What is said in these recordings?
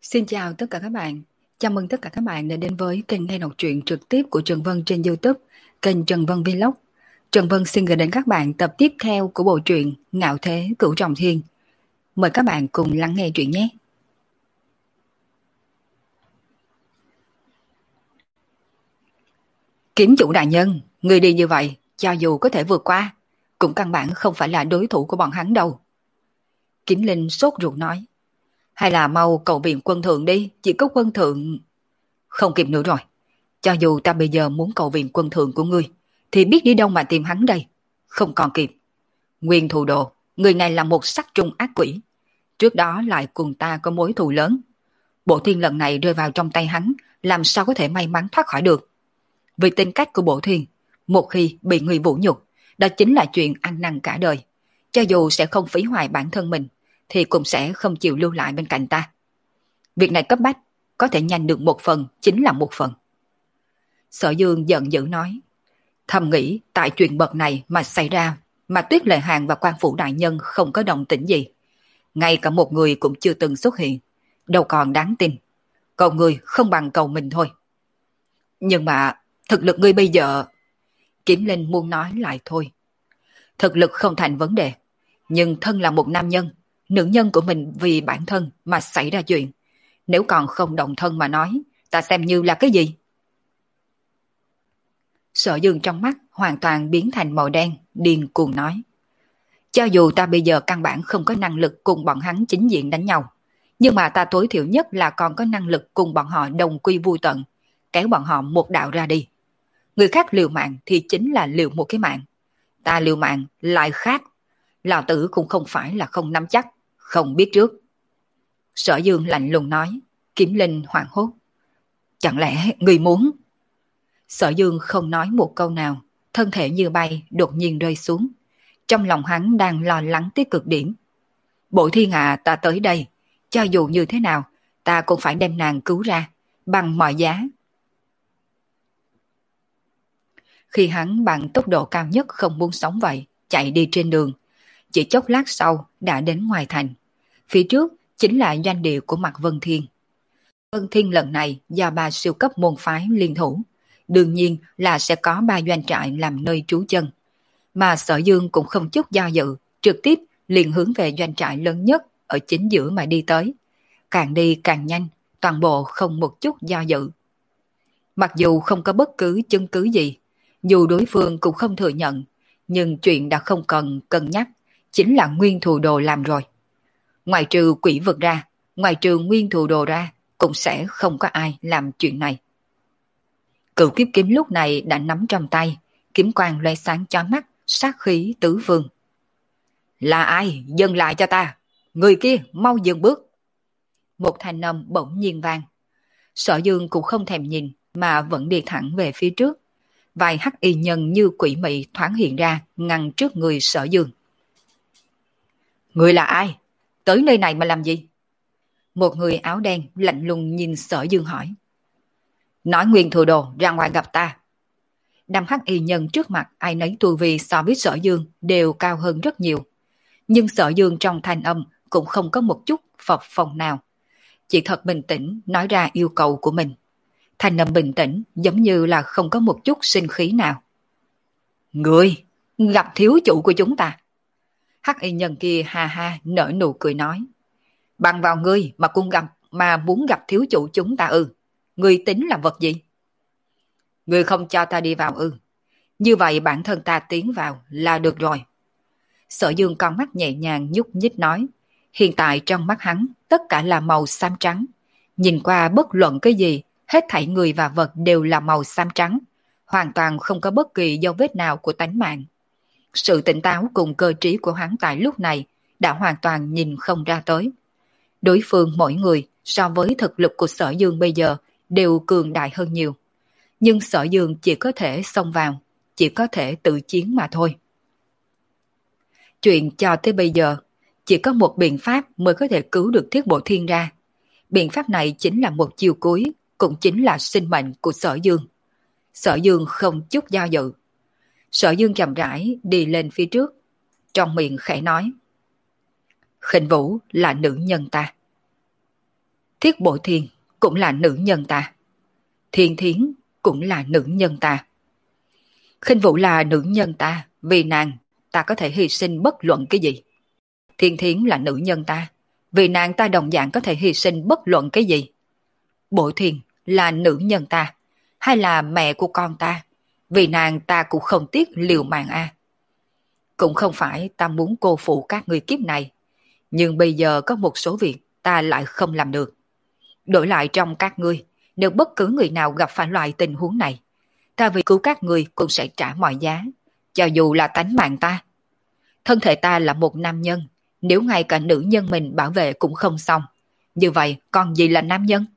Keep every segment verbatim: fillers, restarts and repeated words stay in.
Xin chào tất cả các bạn. Chào mừng tất cả các bạn đã đến với kênh nghe đọc truyện trực tiếp của Trần Vân trên YouTube, kênh Trần Vân Vlog. Trần Vân xin gửi đến các bạn tập tiếp theo của bộ truyện Ngạo Thế Cửu Trọng Thiên. Mời các bạn cùng lắng nghe truyện nhé. Kiếm chủ đại nhân, người đi như vậy, cho dù có thể vượt qua, cũng căn bản không phải là đối thủ của bọn hắn đâu. Kiếm Linh sốt ruột nói. Hay là mau cầu viện quân thượng đi, chỉ có quân thượng... Không kịp nữa rồi. Cho dù ta bây giờ muốn cầu viện quân thượng của ngươi, thì biết đi đâu mà tìm hắn đây. Không còn kịp. Nguyên Thù Đồ, người này là một sắc trung ác quỷ. Trước đó lại cùng ta có mối thù lớn. Bộ thiên lần này rơi vào trong tay hắn, làm sao có thể may mắn thoát khỏi được. Vì tính cách của bộ thiên, một khi bị người vũ nhục, đó chính là chuyện ăn năn cả đời. Cho dù sẽ không phí hoài bản thân mình, thì cũng sẽ không chịu lưu lại bên cạnh ta. Việc này cấp bách, có thể nhanh được một phần chính là một phần. Sở Dương giận dữ nói, thầm nghĩ tại chuyện bậc này mà xảy ra, mà Tuyết Lệ Hàng và Quan Phủ Đại Nhân không có động tĩnh gì. Ngay cả một người cũng chưa từng xuất hiện, đâu còn đáng tin. Cầu người không bằng cầu mình thôi. Nhưng mà thực lực ngươi bây giờ... Kiếm Linh muốn nói lại thôi. Thực lực không thành vấn đề, nhưng thân là một nam nhân, nữ nhân của mình vì bản thân mà xảy ra chuyện. Nếu còn không động thân mà nói, ta xem như là cái gì? Sở Dương trong mắt hoàn toàn biến thành màu đen, điên cuồng nói. Cho dù ta bây giờ căn bản không có năng lực cùng bọn hắn chính diện đánh nhau, nhưng mà ta tối thiểu nhất là còn có năng lực cùng bọn họ đồng quy vu tận, kéo bọn họ một đạo ra đi. Người khác liều mạng thì chính là liều một cái mạng. Ta liều mạng lại khác. Lão tử cũng không phải là không nắm chắc, không biết trước. Sở Dương lạnh lùng nói. Kiếm Linh hoảng hốt. Chẳng lẽ người muốn... Sở Dương không nói một câu nào, thân thể như bay đột nhiên rơi xuống. Trong lòng hắn đang lo lắng tới cực điểm. Bộ thiên hạ ta tới đây, cho dù như thế nào, ta cũng phải đem nàng cứu ra, bằng mọi giá. Khi hắn bằng tốc độ cao nhất không muốn sống vậy, chạy đi trên đường, chỉ chốc lát sau đã đến ngoài thành. Phía trước chính là doanh địa của Mạc Vân Thiên. Vân Thiên lần này do ba siêu cấp môn phái liên thủ, đương nhiên là sẽ có ba doanh trại làm nơi trú chân. Mà Sở Dương cũng không chút do dự, trực tiếp liền hướng về doanh trại lớn nhất ở chính giữa mà đi tới. Càng đi càng nhanh, toàn bộ không một chút do dự. Mặc dù không có bất cứ chứng cứ gì, dù đối phương cũng không thừa nhận, nhưng chuyện đã không cần cân nhắc, chính là Nguyên Thù Đồ làm rồi. Ngoài trừ quỷ vực ra, ngoài trừ Nguyên Thù Đồ ra, cũng sẽ không có ai làm chuyện này. Cửu kiếp kiếm lúc này đã nắm trong tay, kiếm quang lóe sáng chói mắt, sát khí tứ phương. Là ai? Dừng lại cho ta! Người kia mau dừng bước! Một thanh âm bỗng nhiên vang. Sở Dương cũng không thèm nhìn, mà vẫn đi thẳng về phía trước. Vài hắc y nhân như quỷ mị thoáng hiện ra, ngăn trước người Sở Dương. Người là ai? Tới nơi này mà làm gì? Một người áo đen lạnh lùng nhìn Sở Dương hỏi. Nói Nguyên Thừa Đồ ra ngoài gặp ta. Đám hắc y nhân trước mặt ai nấy tu vi so với Sở Dương đều cao hơn rất nhiều. Nhưng Sở Dương trong thanh âm cũng không có một chút phập phồng nào. Chỉ thật bình tĩnh nói ra yêu cầu của mình. Thanh âm bình tĩnh giống như là không có một chút sinh khí nào. Người gặp thiếu chủ của chúng ta. Hắc y nhân kia ha ha nở nụ cười nói. Bằng vào ngươi mà cũng gặp mà muốn gặp thiếu chủ chúng ta ư. Ngươi tính là vật gì? Ngươi không cho ta đi vào ư. Như vậy bản thân ta tiến vào là được rồi. Sở Dương con mắt nhẹ nhàng nhúc nhích nói. Hiện tại trong mắt hắn tất cả là màu xám trắng. Nhìn qua bất luận cái gì, hết thảy người và vật đều là màu xám trắng. Hoàn toàn không có bất kỳ dấu vết nào của tánh mạng. Sự tỉnh táo cùng cơ trí của hắn tại lúc này đã hoàn toàn nhìn không ra tới. Đối phương mỗi người so với thực lực của Sở Dương bây giờ đều cường đại hơn nhiều. Nhưng Sở Dương chỉ có thể xông vào, chỉ có thể tự chiến mà thôi. Chuyện cho tới bây giờ, chỉ có một biện pháp mới có thể cứu được Thiết Bộ Thiên ra. Biện pháp này chính là một chiều cuối, cũng chính là sinh mệnh của Sở Dương. Sở Dương không chút do dự. Sở Dương chậm rãi đi lên phía trước, trong miệng khẽ nói. Khinh Vũ là nữ nhân ta. Thiết Bội Thiên cũng là nữ nhân ta. Thiên Thiến cũng là nữ nhân ta. Khinh Vũ là nữ nhân ta, vì nàng ta có thể hy sinh bất luận cái gì. Thiên Thiến là nữ nhân ta, vì nàng ta đồng dạng có thể hy sinh bất luận cái gì. Bội Thiên là nữ nhân ta, hay là mẹ của con ta, vì nàng ta cũng không tiếc liều mạng a. Cũng không phải ta muốn cô phụ các người kiếp này, nhưng bây giờ có một số việc ta lại không làm được. Đổi lại trong các ngươi, nếu bất cứ người nào gặp phải loại tình huống này, ta vì cứu các người cũng sẽ trả mọi giá, cho dù là tánh mạng ta. Thân thể ta là một nam nhân, nếu ngay cả nữ nhân mình bảo vệ cũng không xong, như vậy còn gì là nam nhân?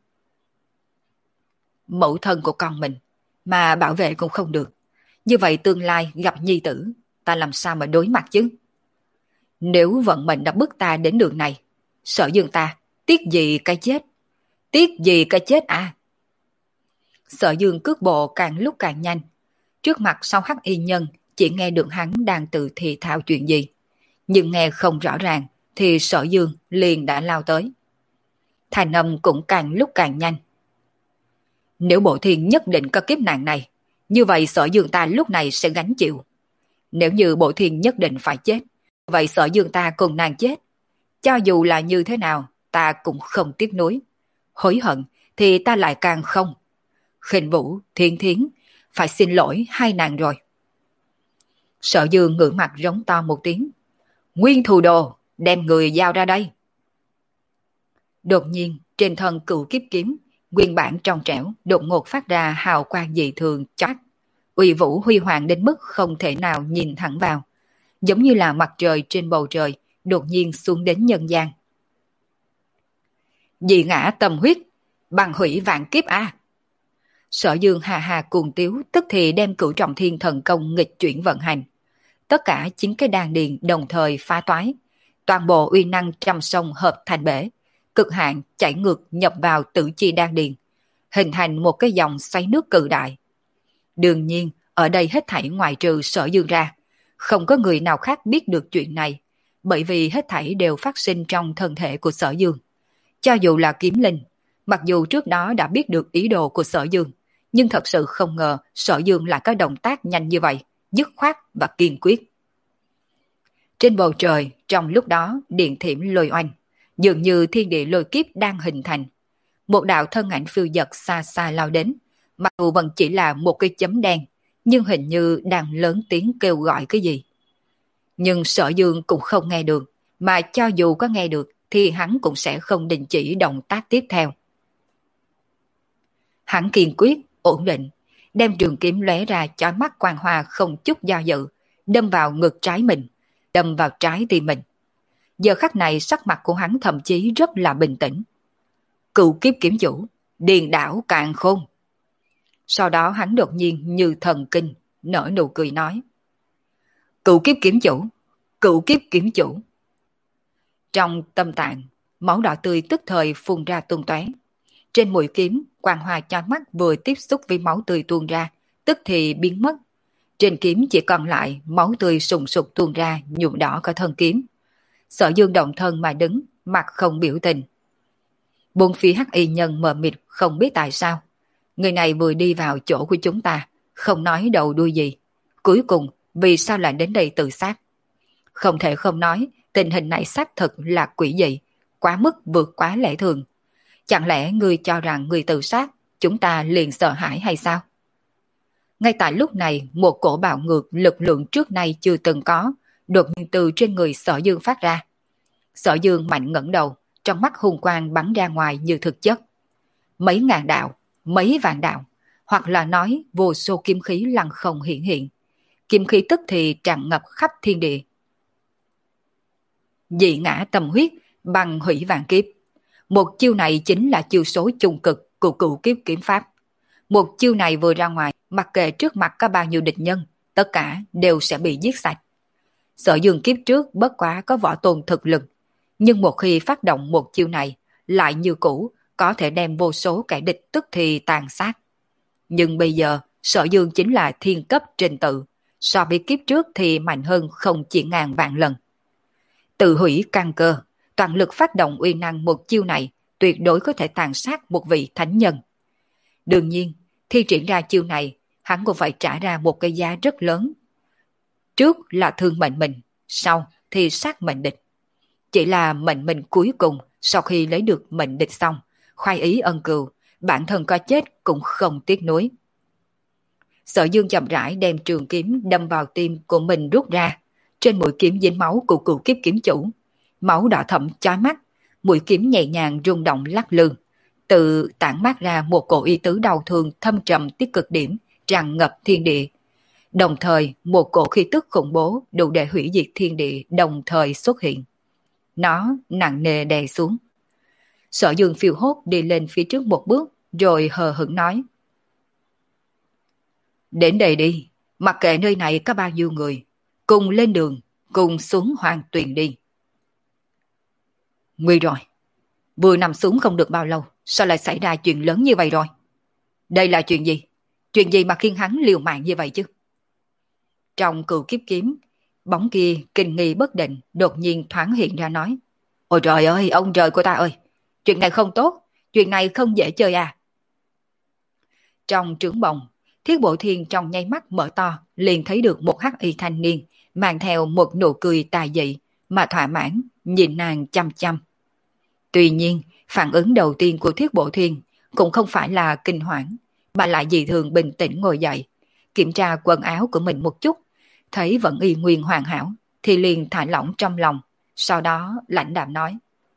Mẫu thân của con mình mà bảo vệ cũng không được, như vậy tương lai gặp nhi tử, ta làm sao mà đối mặt chứ? Nếu vận mệnh đã bức ta đến đường này, Sở Dương ta tiếc gì cái chết? Tiếc gì cái chết à? Sở Dương cước bộ càng lúc càng nhanh, trước mặt sau hắc y nhân chỉ nghe được hắn đang tự thì thào chuyện gì, nhưng nghe không rõ ràng thì Sở Dương liền đã lao tới. Thành âm cũng càng lúc càng nhanh. Nếu Bộ Thiên nhất định có kiếp nạn này, như vậy Sở Dương ta lúc này sẽ gánh chịu. Nếu như Bộ Thiên nhất định phải chết, vậy Sở Dương ta cùng nàng chết. Cho dù là như thế nào, ta cũng không tiếc nuối. Hối hận thì ta lại càng không. Khinh Vũ, Thiên Thiến, phải xin lỗi hai nàng rồi. Sở Dương ngửa mặt rống to một tiếng. Nguyên thù đồ, đem người giao ra đây. Đột nhiên, trên thân Cửu Kiếp Kiếm, nguyên bản trong trẻo, đột ngột phát ra hào quang dị thường chói, uy vũ huy hoàng đến mức không thể nào nhìn thẳng vào, giống như là mặt trời trên bầu trời đột nhiên xuống đến nhân gian. Dị ngã tâm huyết, bằng hủy vạn kiếp a. À. Sở Dương hà hà cuồng tiếu, tức thì đem Cửu Trọng Thiên thần công nghịch chuyển vận hành. Tất cả chín cái đan điền đồng thời phá toái, toàn bộ uy năng trăm sông hợp thành bể, cực hạn chảy ngược nhập vào tử chi đan điền, hình thành một cái dòng xoáy nước cự đại. Đương nhiên, ở đây hết thảy ngoại trừ Sở Dương ra, không có người nào khác biết được chuyện này, bởi vì hết thảy đều phát sinh trong thân thể của Sở Dương. Cho dù là Kiếm Linh, mặc dù trước đó đã biết được ý đồ của Sở Dương, nhưng thật sự không ngờ Sở Dương lại có động tác nhanh như vậy, dứt khoát và kiên quyết. Trên bầu trời, trong lúc đó, điện thiểm lôi oanh, dường như thiên địa lôi kiếp đang hình thành. Một đạo thân ảnh phiêu dật xa xa lao đến, mặc dù vẫn chỉ là một cái chấm đen, nhưng hình như đang lớn tiếng kêu gọi cái gì. Nhưng Sở Dương cũng không nghe được, mà cho dù có nghe được thì hắn cũng sẽ không đình chỉ động tác tiếp theo. Hắn kiên quyết, ổn định, đem trường kiếm lóe ra chói mắt quang hoa không chút do dự, đâm vào ngực trái mình, đâm vào trái tim mình. Giờ khắc này sắc mặt của hắn thậm chí rất là bình tĩnh. Cựu kiếp kiếm chủ, điền đảo càn khôn. Sau đó hắn đột nhiên như thần kinh, nở nụ cười nói. Cựu kiếp kiếm chủ, cựu kiếp kiếm chủ. Trong tâm tạng, máu đỏ tươi tức thời phun ra tung tóe. Trên mũi kiếm, quang hoa chói mắt vừa tiếp xúc với máu tươi tuôn ra, tức thì biến mất. Trên kiếm chỉ còn lại máu tươi sùng sục tuôn ra nhuộm đỏ cả thân kiếm. Sở Dương động thân mà đứng, mặt không biểu tình. Bốn phía hắc y nhân mờ mịt không biết tại sao. Người này vừa đi vào chỗ của chúng ta, không nói đầu đuôi gì. Cuối cùng, vì sao lại đến đây tự sát? Không thể không nói, tình hình này xác thực là quỷ dị, quá mức vượt quá lẽ thường. Chẳng lẽ ngươi cho rằng người tự sát, chúng ta liền sợ hãi hay sao? Ngay tại lúc này, một cổ bạo ngược lực lượng trước nay chưa từng có, đột nhiên từ trên người Sở Dương phát ra. Sở Dương mạnh ngẩng đầu, trong mắt hung quang bắn ra ngoài như thực chất. Mấy ngàn đạo, mấy vạn đạo, hoặc là nói vô số kim khí lăng không hiện hiện. Kim khí tức thì tràn ngập khắp thiên địa. Dị ngã tâm huyết, bằng hủy vạn kiếp. Một chiêu này chính là chiêu số chung cực của cửu kiếp kiếm pháp. Một chiêu này vừa ra ngoài, mặc kệ trước mặt có bao nhiêu địch nhân, tất cả đều sẽ bị giết sạch. Sở Dương kiếp trước bất quá có võ tôn thực lực, nhưng một khi phát động một chiêu này, lại như cũ, có thể đem vô số kẻ địch tức thì tàn sát. Nhưng bây giờ, Sở Dương chính là thiên cấp trình tự, so với kiếp trước thì mạnh hơn không chỉ ngàn vạn lần. Tự hủy căn cơ, toàn lực phát động uy năng một chiêu này, tuyệt đối có thể tàn sát một vị thánh nhân. Đương nhiên, thi triển ra chiêu này, hắn cũng phải trả ra một cái giá rất lớn. Trước là thương mệnh mình, sau thì sát mệnh địch. Chỉ là mệnh mình cuối cùng, sau khi lấy được mệnh địch xong, khoái ý ân cừu, bản thân có chết cũng không tiếc nuối. Sở Dương chậm rãi đem trường kiếm đâm vào tim của mình rút ra, trên mũi kiếm dính máu của cựu kiếp kiếm chủ. Máu đỏ thẫm chói mắt, mũi kiếm nhẹ nhàng rung động lắc lư, tự tản mát ra một cổ ý tứ đau thương thâm trầm tiết cực điểm, tràn ngập thiên địa. Đồng thời, một cổ khí tức khủng bố đủ để hủy diệt thiên địa đồng thời xuất hiện. Nó nặng nề đè xuống. Sở Dương phiêu hốt đi lên phía trước một bước, rồi hờ hững nói: Đến đây đi, mặc kệ nơi này có bao nhiêu người, cùng lên đường, cùng xuống hoàng tuyền đi. Nguy rồi, vừa nằm xuống không được bao lâu, sao lại xảy ra chuyện lớn như vậy rồi? Đây là chuyện gì? Chuyện gì mà khiến hắn liều mạng như vậy chứ? Trong cựu kiếp kiếm, bóng kia kinh nghi bất định, đột nhiên thoáng hiện ra nói: Ôi trời ơi, ông trời của ta ơi, chuyện này không tốt, chuyện này không dễ chơi à. Trong trướng bồng, Thiết Bộ Thiên trong nháy mắt mở to, liền thấy được một hắc y thanh niên, mang theo một nụ cười tà dị, mà thỏa mãn, nhìn nàng chăm chăm. Tuy nhiên, phản ứng đầu tiên của Thiết Bộ Thiên cũng không phải là kinh hoảng, mà lại dị thường bình tĩnh ngồi dậy, kiểm tra quần áo của mình một chút, thấy vẫn y nguyên hoàn hảo, thì liền thả lỏng trong lòng, sau đó lãnh đạm nói: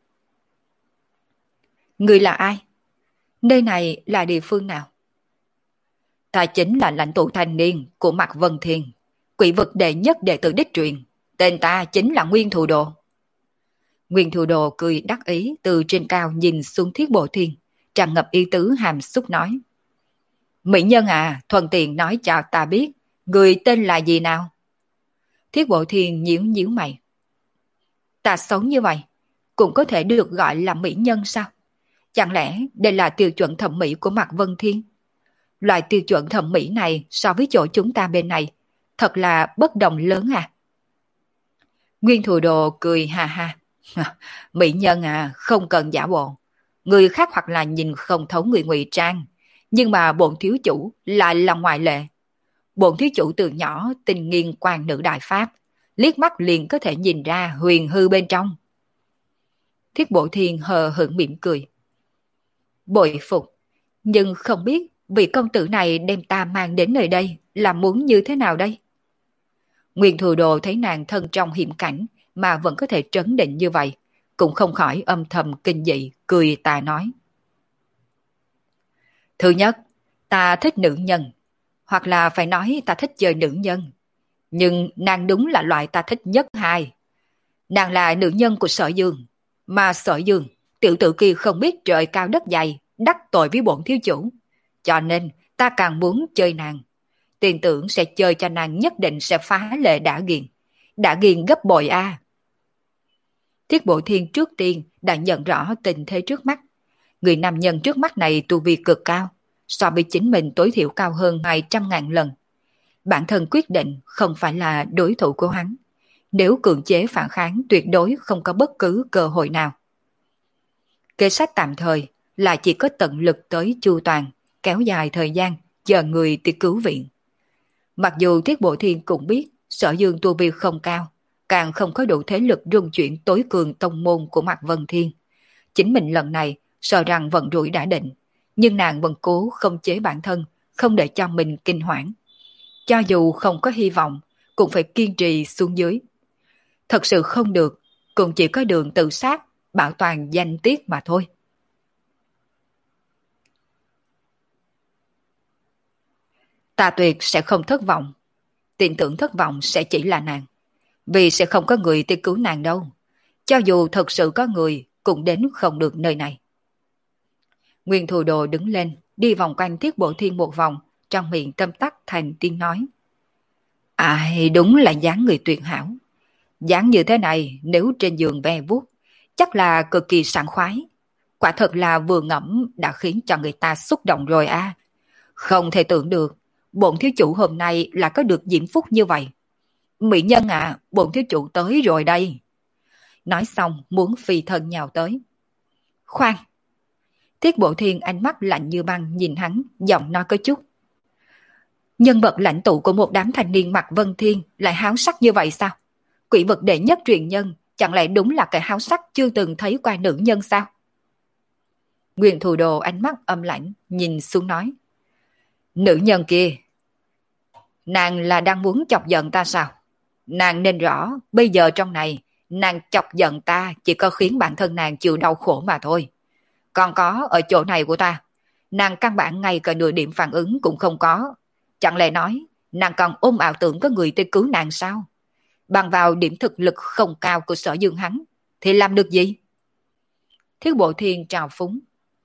Người là ai? Nơi này là địa phương nào? Ta chính là lãnh tụ thanh niên của Mạc Vân Thiên, quỷ vực đệ nhất đệ tử đích truyền, tên ta chính là Nguyên Thù Đồ. Nguyên Thù Đồ cười đắc ý từ trên cao nhìn xuống Thiết Bộ Thiên, tràn ngập ý tứ hàm xúc nói: Mỹ nhân à, thuận tiện nói cho ta biết, người tên là gì nào? Thiết Bộ Thiên nhíu nhíu mày. Ta xấu như vậy, cũng có thể được gọi là mỹ nhân sao? Chẳng lẽ đây là tiêu chuẩn thẩm mỹ của Mạc Vân Thiên? Loại tiêu chuẩn thẩm mỹ này so với chỗ chúng ta bên này, thật là bất đồng lớn à? Nguyên Thù Đồ cười ha ha. Mỹ nhân à, không cần giả bộ. Người khác hoặc là nhìn không thấu người ngụy trang, nhưng mà bổn thiếu chủ lại là ngoại lệ. Bổn thiếu chủ từ nhỏ tình nghiên quan nữ đại pháp, liếc mắt liền có thể nhìn ra huyền hư bên trong. Thiết Bộ Thiên hờ hững mỉm cười. Bội phục, nhưng không biết vị công tử này đem ta mang đến nơi đây là muốn như thế nào đây? Nguyên Thù Đồ thấy nàng thân trong hiểm cảnh mà vẫn có thể trấn định như vậy, cũng không khỏi âm thầm kinh dị, cười tà nói. Thứ nhất, ta thích nữ nhân, hoặc là phải nói ta thích chơi nữ nhân. Nhưng nàng đúng là loại ta thích nhất hai. Nàng là nữ nhân của Sở Dương, mà Sở Dương, tiểu tử kia không biết trời cao đất dày, đắc tội với bổn thiếu chủ. Cho nên ta càng muốn chơi nàng. Tin tưởng sẽ chơi cho nàng nhất định sẽ phá lệ đã ghiền. Đã ghiền gấp bội a. Thiết Bộ Thiên trước tiên đã nhận rõ tình thế trước mắt. Người nam nhân trước mắt này tu vi cực cao, so với chính mình tối thiểu cao hơn hai trăm ngàn lần. Bản thân quyết định không phải là đối thủ của hắn. Nếu cưỡng chế phản kháng tuyệt đối không có bất cứ cơ hội nào. Kế sách tạm thời là chỉ có tận lực tới chu toàn, kéo dài thời gian, chờ người tới cứu viện. Mặc dù Thiết Bộ Thiên cũng biết Sở Dương tu vi không cao, càng không có đủ thế lực rung chuyển tối cường tông môn của Mạc Vân Thiên. Chính mình lần này sợ rằng vận rủi đã định, nhưng nàng vẫn cố không chế bản thân, không để cho mình kinh hoảng. Cho dù không có hy vọng, cũng phải kiên trì xuống dưới. Thật sự không được, cũng chỉ có đường tự sát, bảo toàn danh tiết mà thôi. Ta tuyệt sẽ không thất vọng. Tin tưởng thất vọng sẽ chỉ là nàng. Vì sẽ không có người tới cứu nàng đâu. Cho dù thật sự có người, cũng đến không được nơi này. Nguyên Thù Đồ đứng lên, đi vòng quanh Thiết Bộ Thiên một vòng, trong miệng tâm tắc thành tiếng nói. Ai đúng là dáng người tuyệt hảo. Dáng như thế này nếu trên giường ve vuốt, chắc là cực kỳ sảng khoái. Quả thật là vừa ngẫm đã khiến cho người ta xúc động rồi à. Không thể tưởng được, bổn thiếu chủ hôm nay là có được diễm phúc như vậy. Mỹ nhân à, bổn thiếu chủ tới rồi đây. Nói xong muốn phi thân nhào tới. Khoan, Thiết Bộ Thiên ánh mắt lạnh như băng nhìn hắn, giọng nói có chút. Nhân vật lãnh tụ của một đám thanh niên mặc Vân Thiên lại háo sắc như vậy sao? Quỷ vật đệ nhất truyền nhân, chẳng lẽ đúng là kẻ háo sắc chưa từng thấy qua nữ nhân sao? Nguyên Thù Đồ ánh mắt âm lãnh, nhìn xuống nói. Nữ nhân kia, nàng là đang muốn chọc giận ta sao? Nàng nên rõ, bây giờ trong này, nàng chọc giận ta chỉ có khiến bản thân nàng chịu đau khổ mà thôi. Còn có ở chỗ này của ta, nàng căn bản ngay cả nửa điểm phản ứng cũng không có. Chẳng lẽ nói, nàng còn ôm ảo tưởng có người tới cứu nàng sao? Bằng vào điểm thực lực không cao của Sở Dương hắn, thì làm được gì? Thiết Bộ Thiên trào phúng.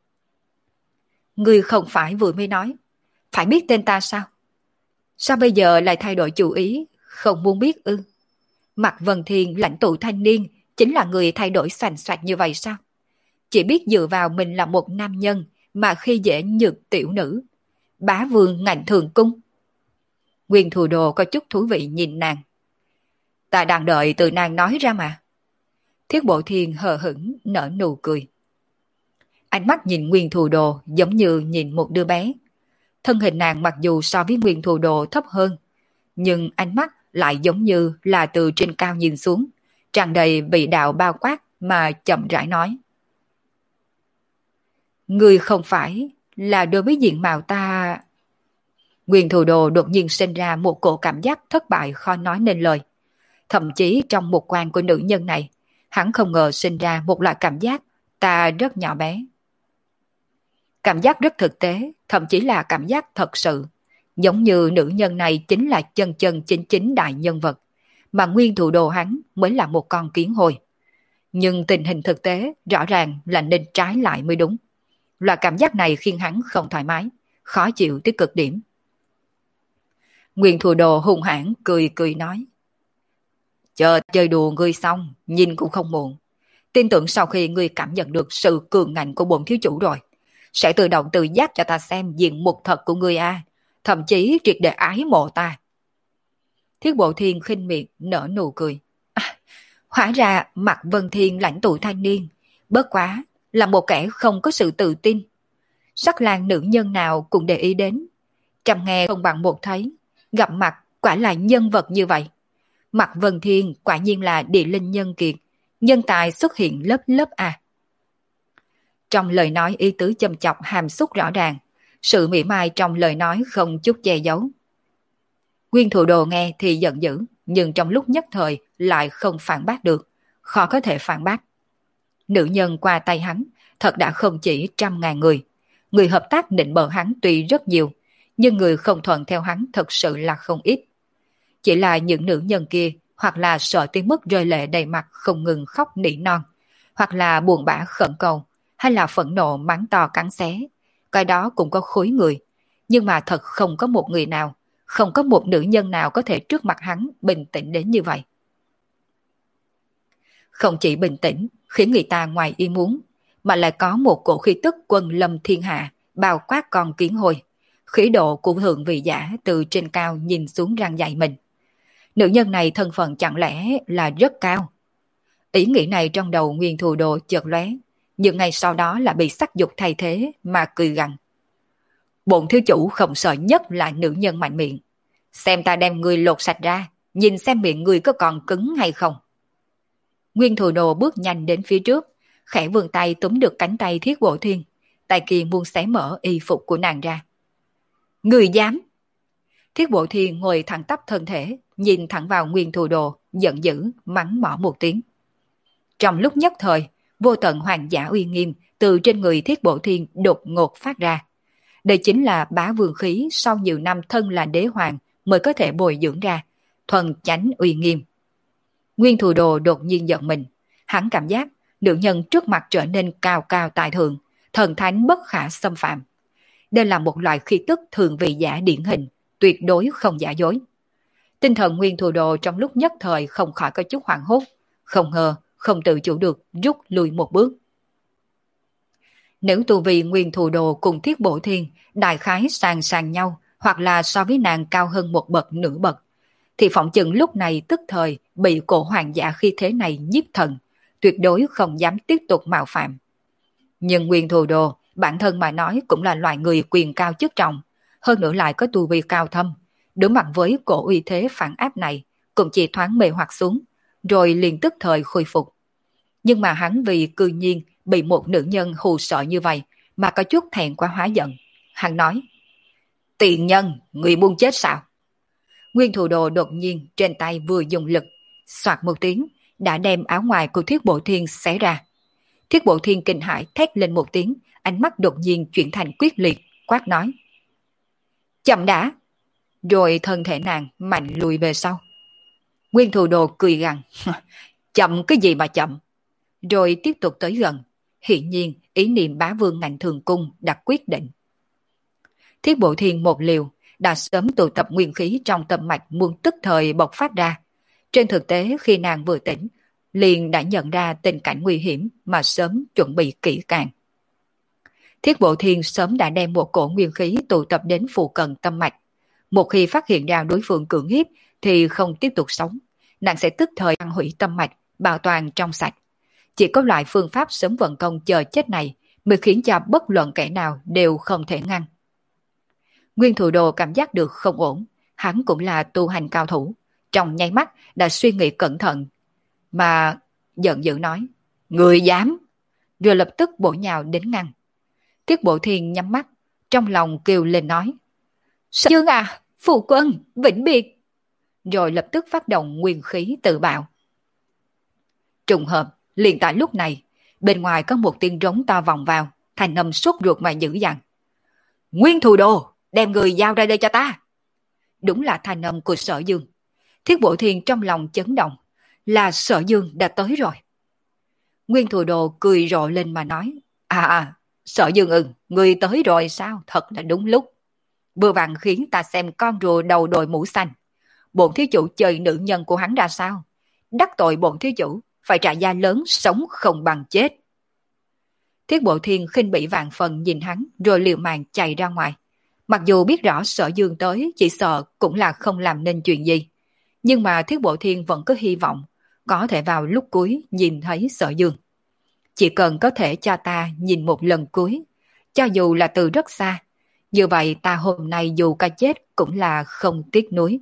Ngươi không phải vừa mới nói, phải biết tên ta sao? Sao bây giờ lại thay đổi chủ ý, không muốn biết ư? Mạc Vân Thiên lãnh tụ thanh niên chính là người thay đổi xoành xoạch như vậy sao? Chỉ biết dựa vào mình là một nam nhân mà khi dễ nhược tiểu nữ. Bá vương ngạnh thường cung. Nguyên Thù Đồ có chút thú vị nhìn nàng. Ta đang đợi từ nàng nói ra mà. Thiết Bộ Thiên hờ hững nở nụ cười. Ánh mắt nhìn Nguyên Thù Đồ giống như nhìn một đứa bé. Thân hình nàng mặc dù so với Nguyên Thù Đồ thấp hơn, nhưng ánh mắt lại giống như là từ trên cao nhìn xuống, tràn đầy vị đạo bao quát mà chậm rãi nói. Ngươi không phải là đối với diện mạo ta... Nguyên Thù Đồ đột nhiên sinh ra một cổ cảm giác thất bại khó nói nên lời. Thậm chí trong một quan của nữ nhân này, hắn không ngờ sinh ra một loại cảm giác ta rất nhỏ bé. Cảm giác rất thực tế, thậm chí là cảm giác thật sự. Giống như nữ nhân này chính là chân chân chính chính đại nhân vật, mà Nguyên Thù Đồ hắn mới là một con kiến hôi. Nhưng tình hình thực tế rõ ràng là nên trái lại mới đúng. Loại cảm giác này khiến hắn không thoải mái, khó chịu tới cực điểm. Nguyên Thù Đồ hung hãn cười cười nói. Chờ chơi đùa ngươi xong, nhìn cũng không muộn. Tin tưởng sau khi ngươi cảm nhận được sự cường ngạnh của bổn thiếu chủ rồi, sẽ tự động tự giác cho ta xem diện mục thật của ngươi a, thậm chí triệt để ái mộ ta. Thiết Bộ Thiên khinh miệt nở nụ cười. À, hóa ra Mạc Vân Thiên lãnh tụ thanh niên, bất quá là một kẻ không có sự tự tin. Sắc lang nữ nhân nào cũng để ý đến. Trăm nghe không bằng một thấy, gặp mặt quả là nhân vật như vậy. Mạc Vân Thiên quả nhiên là địa linh nhân kiệt, nhân tài xuất hiện lớp lớp à. Trong lời nói ý tứ châm chọc hàm xúc rõ ràng, sự mỉa mai trong lời nói không chút che giấu. Nguyên Thù Đồ nghe thì giận dữ, nhưng trong lúc nhất thời lại không phản bác được, khó có thể phản bác. Nữ nhân qua tay hắn thật đã không chỉ trăm ngàn người. Người hợp tác nịnh bợ hắn tuy rất nhiều, nhưng người không thuận theo hắn thật sự là không ít. Chỉ là những nữ nhân kia hoặc là sợ tới mức rơi lệ đầy mặt không ngừng khóc nỉ non, hoặc là buồn bã khẩn cầu, hay là phẫn nộ mắng to cắn xé. Cái đó cũng có khối người, nhưng mà thật không có một người nào, không có một nữ nhân nào có thể trước mặt hắn bình tĩnh đến như vậy. Không chỉ bình tĩnh, khiến người ta ngoài ý muốn, mà lại có một cổ khí tức quân lâm thiên hạ, bao quát con kiến hôi. Khí độ của thượng vị giả từ trên cao nhìn xuống răng dạy mình. Nữ nhân này thân phận chẳng lẽ là rất cao? Ý nghĩ này trong đầu Nguyên Thù Đồ chợt lóe, nhưng ngay sau đó là bị sắc dục thay thế mà cười gằn. Bổn thiếu chủ không sợ nhất là nữ nhân mạnh miệng. Xem ta đem người lột sạch ra, nhìn xem miệng người có còn cứng hay không. Nguyên Thù Đồ bước nhanh đến phía trước, khẽ vươn tay túm được cánh tay Thiết Bộ Thiên, tay kia muốn xé mở y phục của nàng ra. Người dám! Thiết Bộ Thiên ngồi thẳng tắp thân thể, nhìn thẳng vào Nguyên Thù Đồ, giận dữ, mắng mỏ một tiếng. Trong lúc nhất thời, vô tận hoàng giả uy nghiêm từ trên người Thiết Bộ Thiên đột ngột phát ra. Đây chính là bá vương khí sau nhiều năm thân là đế hoàng mới có thể bồi dưỡng ra, thuần chánh uy nghiêm. Nguyên Thù Đồ đột nhiên giận mình, hắn cảm giác nữ nhân trước mặt trở nên cao cao tại thượng, thần thánh bất khả xâm phạm. Đây là một loại khí tức thường vị giả điển hình, tuyệt đối không giả dối. Tinh thần Nguyên Thù Đồ trong lúc nhất thời không khỏi có chút hoảng hốt, không ngờ, không tự chủ được rút lui một bước. Nếu tu vi Nguyên Thù Đồ cùng Thiết Bộ Thiên đại khái sàng sàng nhau, hoặc là so với nàng cao hơn một bậc nửa bậc, thì phỏng chừng lúc này tức thời bị cổ hoàng giả khi thế này nhiếp thần, tuyệt đối không dám tiếp tục mạo phạm. Nhưng Nguyên Thù Đồ bản thân mà nói cũng là loại người quyền cao chức trọng, hơn nữa lại có tu vi cao thâm. Đối mặt với cổ uy thế phản áp này, cũng chỉ thoáng mê hoặc xuống, rồi liền tức thời khôi phục. Nhưng mà hắn vì cư nhiên bị một nữ nhân hù sợ như vậy mà có chút thẹn quá hóa giận. Hắn nói, tiện nhân, người muốn chết sao? Nguyên Thù Đồ đột nhiên trên tay vừa dùng lực, soạt một tiếng, đã đem áo ngoài của Thiết Bộ Thiên xé ra. Thiết Bộ Thiên kinh hãi thét lên một tiếng, ánh mắt đột nhiên chuyển thành quyết liệt, quát nói, chậm đã! Rồi thân thể nàng mạnh lùi về sau. Nguyên Thù Đồ cười gằn, chậm cái gì mà chậm? Rồi tiếp tục tới gần. Hiển nhiên ý niệm bá vương ngạnh thường cung đã quyết định. Thiết Bộ Thiên một liều đã sớm tụ tập nguyên khí trong tâm mạch muốn tức thời bộc phát ra. Trên thực tế khi nàng vừa tỉnh, liền đã nhận ra tình cảnh nguy hiểm mà sớm chuẩn bị kỹ càng. Thiết Bộ Thiên sớm đã đem một cổ nguyên khí tụ tập đến phụ cận tâm mạch. Một khi phát hiện ra đối phương cưỡng hiếp thì không tiếp tục sống, nàng sẽ tức thời ăn hủy tâm mạch, bảo toàn trong sạch. Chỉ có loại phương pháp sớm vận công chờ chết này mới khiến cho bất luận kẻ nào đều không thể ngăn. Nguyên Thù Đồ cảm giác được không ổn, hắn cũng là tu hành cao thủ, trong nháy mắt đã suy nghĩ cẩn thận, mà giận dữ nói, người dám, rồi lập tức bổ nhào đến ngăn. Thiết Bộ Thiên nhắm mắt, trong lòng kêu lên nói, Sở Dương à, phụ quân, vĩnh biệt, rồi lập tức phát động nguyên khí tự bạo. Trùng hợp, liền tại lúc này, bên ngoài có một tiếng rống to vọng vào, thành âm sốt ruột mà dữ dằn. Nguyên Thù Đồ, đem người giao ra đây cho ta. Đúng là thành âm của Sở Dương. Thiết Bộ Thiên trong lòng chấn động, là Sở Dương đã tới rồi. Nguyên Thù Đồ cười rộ lên mà nói, à à, Sở Dương ưng, người tới rồi sao, thật là đúng lúc. Vừa vặn khiến ta xem con rùa đầu đội mũ xanh. Bổn thiếu chủ chơi nữ nhân của hắn ra sao? Đắc tội bổn thiếu chủ, phải trả giá lớn, sống không bằng chết. Thiết Bộ Thiên khinh bỉ vạn phần nhìn hắn rồi liều mạng chạy ra ngoài. Mặc dù biết rõ Sở Dương tới, chỉ sợ cũng là không làm nên chuyện gì. Nhưng mà Thiết Bộ Thiên vẫn có hy vọng, có thể vào lúc cuối nhìn thấy Sở Dương. Chỉ cần có thể cho ta nhìn một lần cuối, cho dù là từ rất xa, như vậy ta hôm nay dù có chết cũng là không tiếc nuối.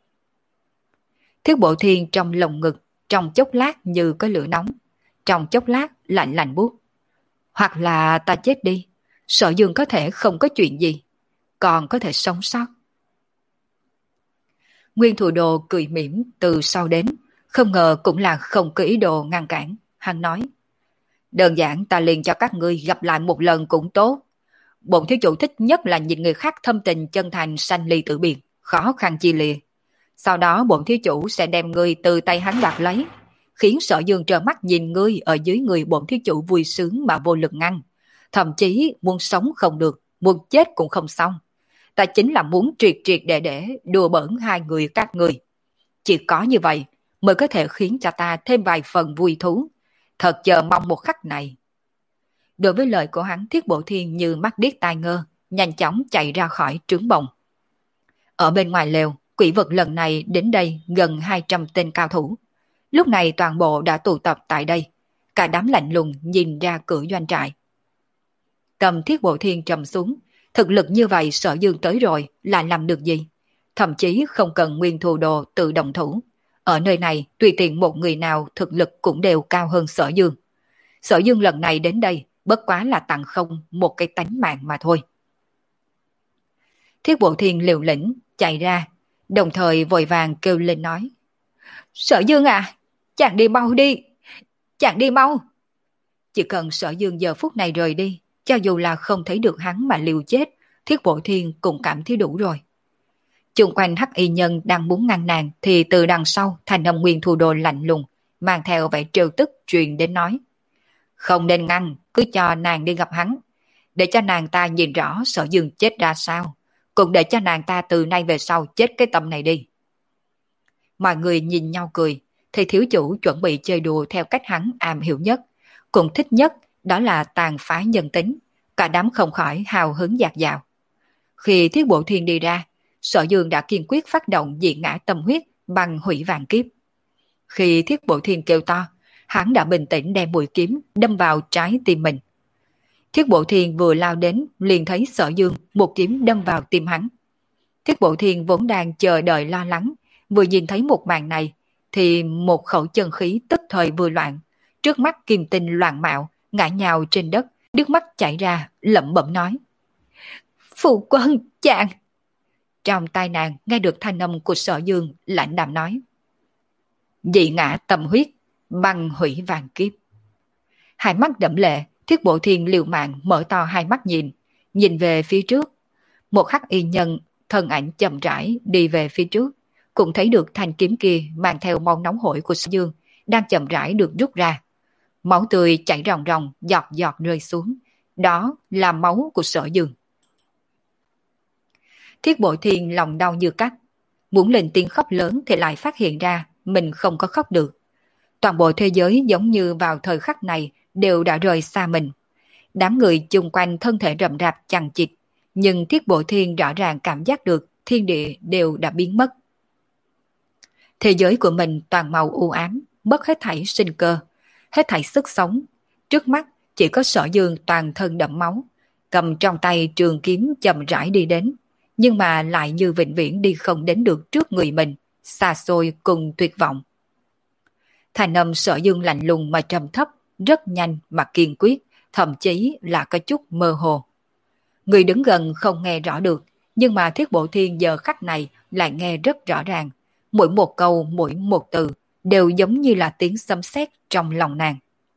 Thiết Bộ Thiên trong lồng ngực, trong chốc lát như có lửa nóng, trong chốc lát lạnh lạnh buốt. Hoặc là ta chết đi, Sở Dương có thể không có chuyện gì, còn có thể sống sót. Nguyên Thù Đồ cười mỉm từ sau đến, không ngờ cũng là không có ý đồ ngăn cản. Hắn nói, đơn giản ta liền cho các ngươi gặp lại một lần cũng tốt. Bổn thiếu chủ thích nhất là nhìn người khác thâm tình chân thành sanh ly tử biệt, khó khăn chi lìa. Sau đó bổn thiếu chủ sẽ đem ngươi từ tay hắn đoạt lấy, khiến Sở Dương trợn mắt nhìn ngươi ở dưới người bổn thiếu chủ vui sướng mà vô lực ngăn. Thậm chí muốn sống không được, muốn chết cũng không xong. Ta chính là muốn triệt triệt để để đùa bỡn hai người các người. Chỉ có như vậy mới có thể khiến cho ta thêm vài phần vui thú. Thật chờ mong một khắc này. Đối với lời của hắn, Thiết Bộ Thiên như mắt điếc tai ngơ, nhanh chóng chạy ra khỏi trướng bồng. Ở bên ngoài lều, quỷ vật lần này đến đây gần hai trăm tên cao thủ. Lúc này toàn bộ đã tụ tập tại đây. Cả đám lạnh lùng nhìn ra cửa doanh trại. Tâm Thiết Bộ Thiên trầm xuống. Thực lực như vậy Sở Dương tới rồi là làm được gì? Thậm chí không cần Nguyên Thù Đồ tự động thủ. Ở nơi này tùy tiện một người nào thực lực cũng đều cao hơn Sở Dương. Sở Dương lần này đến đây bất quá là tặng không một cái tánh mạng mà thôi. Thiết Bộ Thiên liều lĩnh chạy ra, đồng thời vội vàng kêu lên nói, Sở Dương à, chàng đi mau đi, chàng đi mau. Chỉ cần Sở Dương giờ phút này rời đi, cho dù là không thấy được hắn mà liều chết, Thiết Bộ Thiên cũng cảm thấy đủ rồi. Chung quanh hắc y nhân đang muốn ngăn nàng thì từ đằng sau thành âm Nguyên Thù Đồ lạnh lùng, mang theo vẻ trêu tức truyền đến nói, không nên ngăn, cứ cho nàng đi gặp hắn, để cho nàng ta nhìn rõ Sở Dương chết ra sao, cũng để cho nàng ta từ nay về sau chết cái tâm này đi. Mọi người nhìn nhau cười, thì thiếu chủ chuẩn bị chơi đùa theo cách hắn am hiểu nhất, cũng thích nhất, đó là tàn phá nhân tính. Cả đám không khỏi hào hứng dạt dào. Khi Thiết Bộ Thiên đi ra, Sở Dương đã kiên quyết phát động dị ngã tâm huyết bằng hủy vạn kiếp. Khi Thiết Bộ Thiên kêu to, hắn đã bình tĩnh đem mũi kiếm đâm vào trái tim mình. Thiết Bộ Thiên vừa lao đến liền thấy Sở Dương một kiếm đâm vào tim hắn. Thiết Bộ Thiên vốn đang chờ đợi lo lắng, vừa nhìn thấy một màn này thì một khẩu chân khí tức thời vừa loạn, trước mắt kim tinh loạn mạo, ngã nhào trên đất, nước mắt chảy ra, lẩm bẩm nói: "Phụ quân, chàng!" Trong tai nàng nghe được thanh âm của Sở Dương lạnh đạm nói: "Dị ngã tâm huyết, băng hủy vàng kiếp." Hai mắt đẫm lệ, Thiết Bộ Thiên liều mạng mở to hai mắt nhìn, nhìn về phía trước. Một khắc y nhân, thân ảnh chậm rãi đi về phía trước, cũng thấy được thanh kiếm kia mang theo máu nóng hổi của Sở Dương đang chậm rãi được rút ra. Máu tươi chảy ròng ròng, giọt giọt rơi xuống. Đó là máu của Sở Dương. Thiết Bộ Thiên lòng đau như cắt, muốn lên tiếng khóc lớn thì lại phát hiện ra mình không có khóc được. Toàn bộ thế giới giống như vào thời khắc này đều đã rời xa mình. Đám người chung quanh thân thể rậm rạp chằng chịt, nhưng Thiết Bộ Thiên rõ ràng cảm giác được thiên địa đều đã biến mất. Thế giới của mình toàn màu u ám, mất hết thảy sinh cơ, hết thảy sức sống. Trước mắt chỉ có Sở Dương toàn thân đẫm máu, cầm trong tay trường kiếm chậm rãi đi đến, nhưng mà lại như vĩnh viễn đi không đến được trước người mình, xa xôi cùng tuyệt vọng. Thành âm Sở Dương lạnh lùng mà trầm thấp, rất nhanh mà kiên quyết, thậm chí là có chút mơ hồ. Người đứng gần không nghe rõ được, nhưng mà Thiết Bộ Thiên giờ khắc này lại nghe rất rõ ràng. Mỗi một câu, mỗi một từ đều giống như là tiếng sấm sét trong lòng nàng.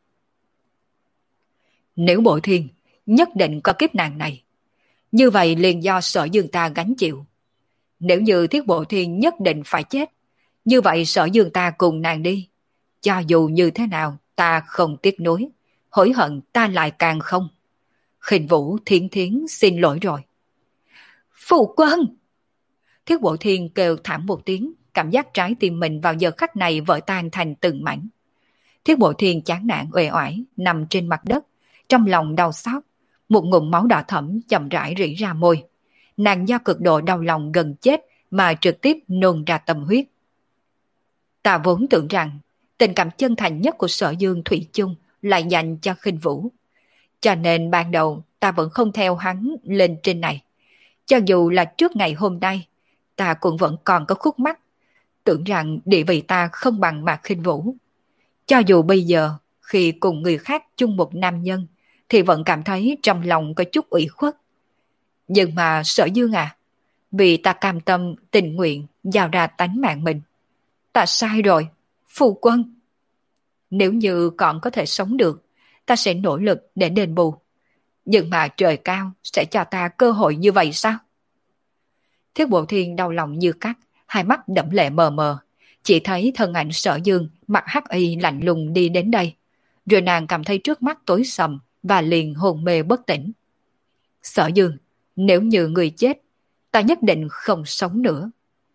Nếu Bộ Thiên nhất định có kiếp nạn này, như vậy liền do Sở Dương ta gánh chịu. Nếu như Thiết Bộ Thiên nhất định phải chết, như vậy Sở Dương ta cùng nàng đi. Cho dù như thế nào ta không tiếc nuối, hối hận ta lại càng không. Khinh Vũ Thiến Thiến xin lỗi rồi. Phụ quân! Thiết Bộ Thiên kêu thảm một tiếng, cảm giác trái tim mình vào giờ khắc này vỡ tan thành từng mảnh. Thiết Bộ Thiên chán nản uể oải nằm trên mặt đất, trong lòng đau xót, một ngụm máu đỏ thẫm chậm rãi rỉ ra môi. Nàng do cực độ đau lòng gần chết mà trực tiếp nôn ra tâm huyết. Ta vốn tưởng rằng tình cảm chân thành nhất của Sở Dương thủy chung lại dành cho Khinh Vũ, cho nên ban đầu ta vẫn không theo hắn lên trên này. Cho dù là trước ngày hôm nay, ta cũng vẫn còn có khúc mắc, tưởng rằng địa vị ta không bằng Mạc Khinh Vũ. Cho dù bây giờ, khi cùng người khác chung một nam nhân, thì vẫn cảm thấy trong lòng có chút ủy khuất. Nhưng mà Sở Dương à, vì ta cam tâm tình nguyện giao ra tánh mạng mình. Ta sai rồi, phu quân. Nếu như còn có thể sống được, ta sẽ nỗ lực để đền bù. Nhưng mà trời cao sẽ cho ta cơ hội như vậy sao? Thiết Bộ Thiên đau lòng như cắt, hai mắt đẫm lệ mờ mờ, chỉ thấy thân ảnh Sở Dương mặc hắc y lạnh lùng đi đến đây. Rồi nàng cảm thấy trước mắt tối sầm và liền hôn mê bất tỉnh. Sở Dương, nếu như người chết, ta nhất định không sống nữa.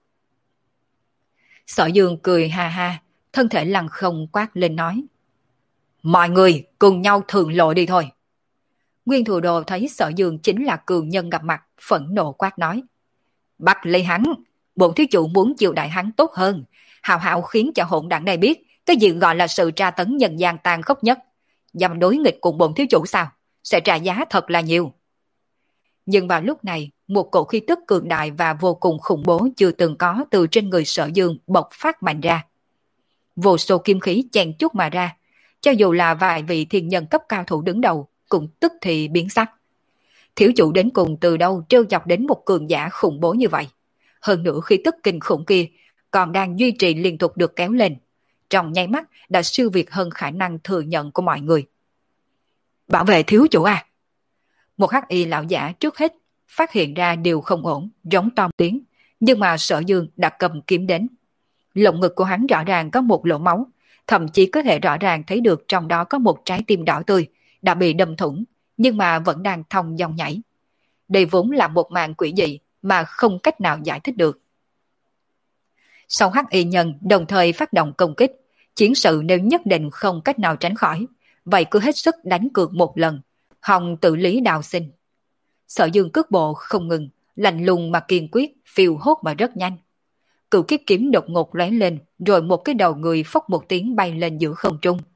Sở Dương cười ha ha, thân thể lăng không quát lên nói: Mọi người cùng nhau thượng lộ đi thôi. Nguyên Thù Đồ thấy Sở Dương chính là cường nhân gặp mặt, phẫn nộ quát nói: Bắt lấy hắn, bổn thiếu chủ muốn chiều đại hắn tốt hơn, hào hào khiến cho hỗn đảng này biết cái gì gọi là sự tra tấn nhân gian tàn khốc nhất. Dám đối nghịch cùng bổn thiếu chủ sao? Sẽ trả giá thật là nhiều. Nhưng vào lúc này, một cổ khí tức cường đại và vô cùng khủng bố chưa từng có từ trên người Sở Dương bộc phát mạnh ra. Vô số kim khí chèn chút mà ra, cho dù là vài vị thiên nhân cấp cao thủ đứng đầu cũng tức thì biến sắc. Thiếu chủ đến cùng từ đâu trêu chọc đến một cường giả khủng bố như vậy? Hơn nữa khí tức kinh khủng kia còn đang duy trì liên tục được kéo lên, trong nháy mắt đã siêu việt hơn khả năng thừa nhận của mọi người. Bảo vệ thiếu chủ à! Một hắc y lão giả trước hết phát hiện ra điều không ổn, rống to tiếng, nhưng mà Sở Dương đã cầm kiếm đến. Lồng ngực của hắn rõ ràng có một lỗ máu, thậm chí có thể rõ ràng thấy được trong đó có một trái tim đỏ tươi đã bị đâm thủng, nhưng mà vẫn đang thong dong nhảy. Đây vốn là một màn quỷ dị mà không cách nào giải thích được. Sau hắc y nhân đồng thời phát động công kích, chiến sự nếu nhất định không cách nào tránh khỏi, vậy cứ hết sức đánh cược một lần, hòng tự lý đào sinh. Sở Dương cước bộ không ngừng, lạnh lùng mà kiên quyết, phiêu hốt mà rất nhanh. Cửu kiếp kiếm đột ngột lóe lên, rồi một cái đầu người phốc một tiếng bay lên giữa không trung.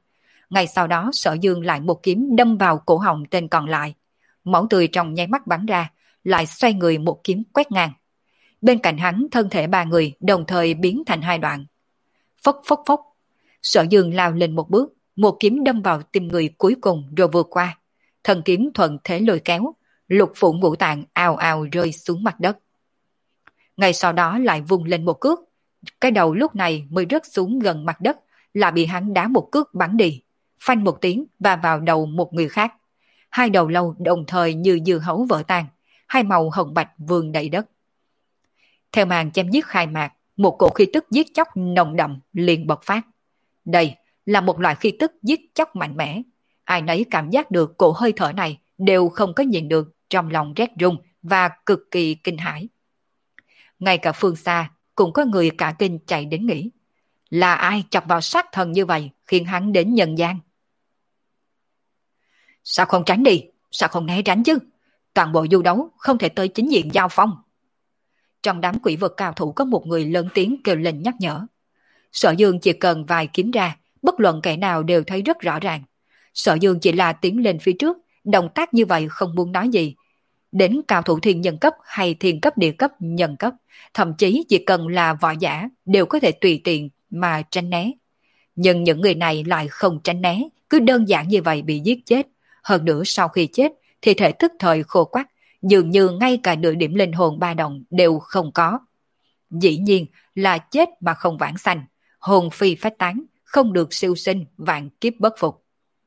Ngay sau đó Sở Dương lại một kiếm đâm vào cổ họng tên còn lại. Máu tươi trong nháy mắt bắn ra, lại xoay người một kiếm quét ngang. Bên cạnh hắn thân thể ba người đồng thời biến thành hai đoạn. Phốc phốc phốc. Sở Dương lao lên một bước, một kiếm đâm vào tim người cuối cùng rồi vượt qua. Thần kiếm thuận thế lôi kéo, lục phủ ngũ tạng ào ào rơi xuống mặt đất. Ngay sau đó lại vung lên một cước. Cái đầu lúc này mới rớt xuống gần mặt đất, là bị hắn đá một cước bắn đi. Phanh một tiếng và vào đầu một người khác. Hai đầu lâu đồng thời như dưa hấu vỡ tan, hai màu hồng bạch vương đầy đất. Theo màn chém giết khai mạc, một cổ khí tức giết chóc nồng đậm liền bộc phát. Đây là một loại khí tức giết chóc mạnh mẽ. Ai nấy cảm giác được cổ hơi thở này đều không có nhìn được, trong lòng rét run và cực kỳ kinh hãi. Ngay cả phương xa cũng có người cả kinh chạy đến nghĩ. Là ai chọc vào sát thần như vậy khiến hắn đến nhân gian? Sao không tránh đi? Sao không né tránh chứ? Toàn bộ du đấu không thể tới chính diện giao phong. Trong đám quỷ vật cao thủ có một người lớn tiếng kêu lên nhắc nhở. Sở Dương chỉ cần vài kiếm ra, bất luận kẻ nào đều thấy rất rõ ràng. Sở Dương chỉ là tiến lên phía trước, động tác như vậy không muốn nói gì. Đến cao thủ thiên nhân cấp hay thiên cấp địa cấp nhân cấp, thậm chí chỉ cần là võ giả đều có thể tùy tiện mà tránh né. Nhưng những người này lại không tránh né, cứ đơn giản như vậy bị giết chết. Hơn nữa sau khi chết thì thể thức thời khô quắc, dường như ngay cả nửa điểm linh hồn ba động đều không có. Dĩ nhiên là chết mà không vãng sanh, hồn phi phách tán, không được siêu sinh, vạn kiếp bất phục.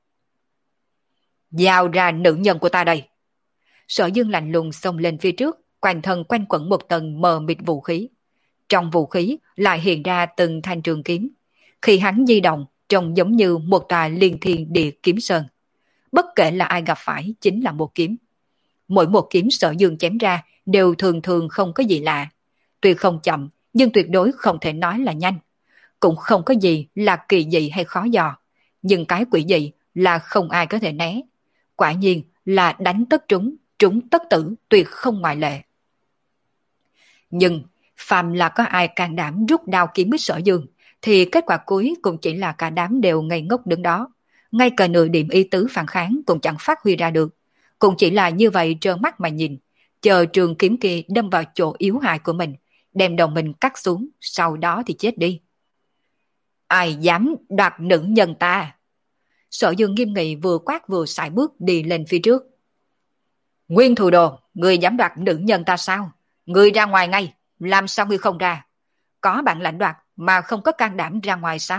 Giao ra nữ nhân của ta đây. Sở Dương lạnh lùng xông lên phía trước, quanh thân quanh quẩn một tầng mờ mịt vũ khí. Trong vũ khí lại hiện ra từng thanh trường kiếm. Khi hắn di động, trông giống như một tòa liên thiên địa kiếm sơn. Bất kể là ai gặp phải chính là một kiếm. Mỗi một kiếm Sở Dương chém ra đều thường thường không có gì lạ. Tuy không chậm, nhưng tuyệt đối không thể nói là nhanh. Cũng không có gì là kỳ dị hay khó dò. Nhưng cái quỷ dị là không ai có thể né. Quả nhiên là đánh tất trúng, trúng tất tử, tuyệt không ngoại lệ. Nhưng phàm là có ai can đảm rút đao kiếm với Sở Dương, thì kết quả cuối cũng chỉ là cả đám đều ngây ngốc đứng đó. Ngay cả nửa điểm ý tứ phản kháng cũng chẳng phát huy ra được. Cũng chỉ là như vậy trơ mắt mà nhìn, chờ trường kiếm kia đâm vào chỗ yếu hại của mình, đem đầu mình cắt xuống, sau đó thì chết đi. Ai dám đoạt nữ nhân ta? Sở Dương nghiêm nghị vừa quát vừa sải bước đi lên phía trước. Nguyên Thù Đồ, ngươi dám đoạt nữ nhân ta sao? Ngươi ra ngoài ngay, làm sao ngươi không ra? Có bản lãnh đoạt mà không có can đảm ra ngoài sao?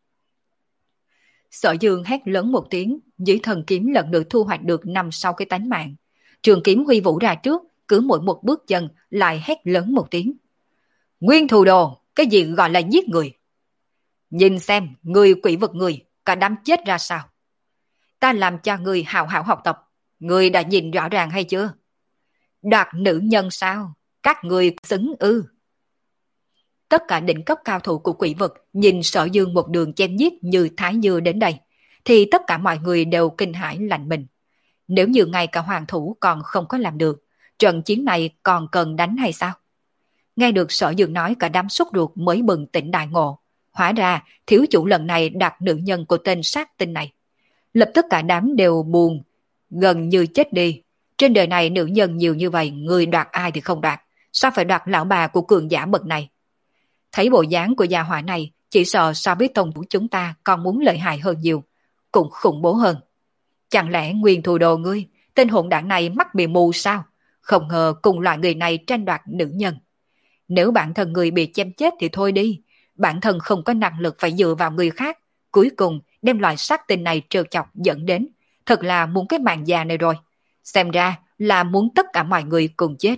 Sở Dương hét lớn một tiếng, dưới thần kiếm lần nữa thu hoạch được năm sau cái tánh mạng. Trường kiếm huy vũ ra trước, cứ mỗi một bước chân lại hét lớn một tiếng. Nguyên Thù Đồ, cái gì gọi là giết người? Nhìn xem, người quỷ vật người, cả đám chết ra sao? Ta làm cho người hào hảo học tập, người đã nhìn rõ ràng hay chưa? Đoạt nữ nhân sao? Các người xứng ư? Tất cả đỉnh cấp cao thủ của quỷ vực nhìn Sở Dương một đường chém giết như thái dưa đến đây, thì tất cả mọi người đều kinh hãi lạnh mình. Nếu như ngay cả hoàng thủ còn không có làm được, trận chiến này còn cần đánh hay sao? Nghe được Sở Dương nói, cả đám sốt ruột mới bừng tỉnh đại ngộ. Hóa ra thiếu chủ lần này đặt nữ nhân của tên sát tinh này. Lập tức cả đám đều buồn, gần như chết đi. Trên đời này nữ nhân nhiều như vậy, người đoạt ai thì không đoạt, sao phải đoạt lão bà của cường giả bậc này? Thấy bộ dáng của gia hỏa này, chỉ sợ so với tông chủ chúng ta còn muốn lợi hại hơn nhiều, cũng khủng bố hơn. Chẳng lẽ Nguyên Thù Đồ ngươi, tên hỗn đảng này mắt bị mù sao? Không ngờ cùng loại người này tranh đoạt nữ nhân. Nếu bản thân người bị chém chết thì thôi đi, bản thân không có năng lực phải dựa vào người khác, cuối cùng đem loại sát tinh này trêu chọc dẫn đến, thật là muốn cái mạng già này rồi. Xem ra là muốn tất cả mọi người cùng chết.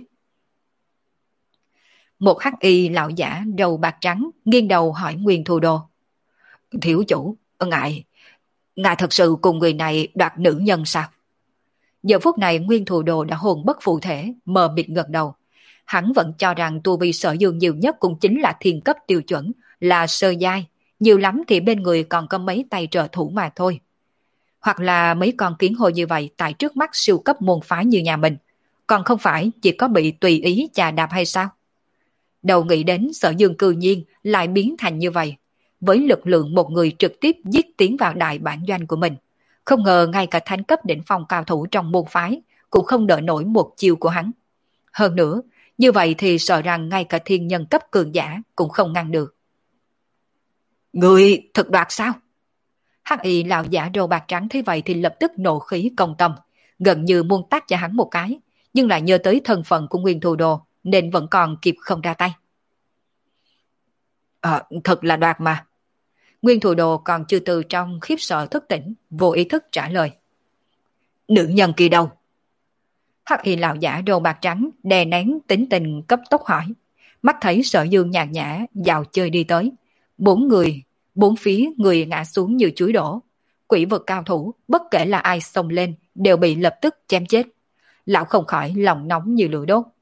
Một hắc y lão giả râu bạc trắng nghiêng đầu hỏi Nguyên Thù Đồ. Thiếu chủ, ngài, ngài thật sự cùng người này đoạt nữ nhân sao? Giờ phút này Nguyên Thù Đồ đã hồn bất phụ thể, mờ mịt gật đầu. Hắn vẫn cho rằng tu vi Sở Dương nhiều nhất cũng chính là thiên cấp tiêu chuẩn, là sơ giai, nhiều lắm thì bên người còn có mấy tay trợ thủ mà thôi. Hoặc là mấy con kiến hôi như vậy tại trước mắt siêu cấp môn phái như nhà mình, còn không phải chỉ có bị tùy ý chà đạp hay sao? Đầu nghĩ đến Sở Dương cư nhiên lại biến thành như vậy. với lực lượng một người trực tiếp giết tiến vào đại bản doanh của mình. Không ngờ ngay cả thánh cấp đỉnh phong cao thủ trong môn phái cũng không đỡ nổi một chiêu của hắn. Hơn nữa, như vậy thì sợ rằng ngay cả thiên nhân cấp cường giả cũng không ngăn được. Người thực đoạt sao? Hắc y lão giả râu bạc trắng thế vậy thì lập tức nộ khí công tâm, gần như muốn tát cho hắn một cái, nhưng lại nhớ tới thân phận của Nguyên Thù Đồ nên vẫn còn kịp không ra tay. À, thật là đoạt mà. Nguyên Thù Đồ còn chưa từ trong khiếp sợ thức tỉnh, vô ý thức trả lời. Nữ nhân kia đâu? Hắc y lão giả râu bạc trắng đè nén tính tình cấp tốc hỏi. Mắt thấy Sở Dương nhàn nhã dạo chơi đi tới, bốn người, bốn phía người ngã xuống như chuối đổ. Quỷ vực cao thủ, bất kể là ai xông lên đều bị lập tức chém chết. Lão không khỏi lòng nóng như lửa đốt.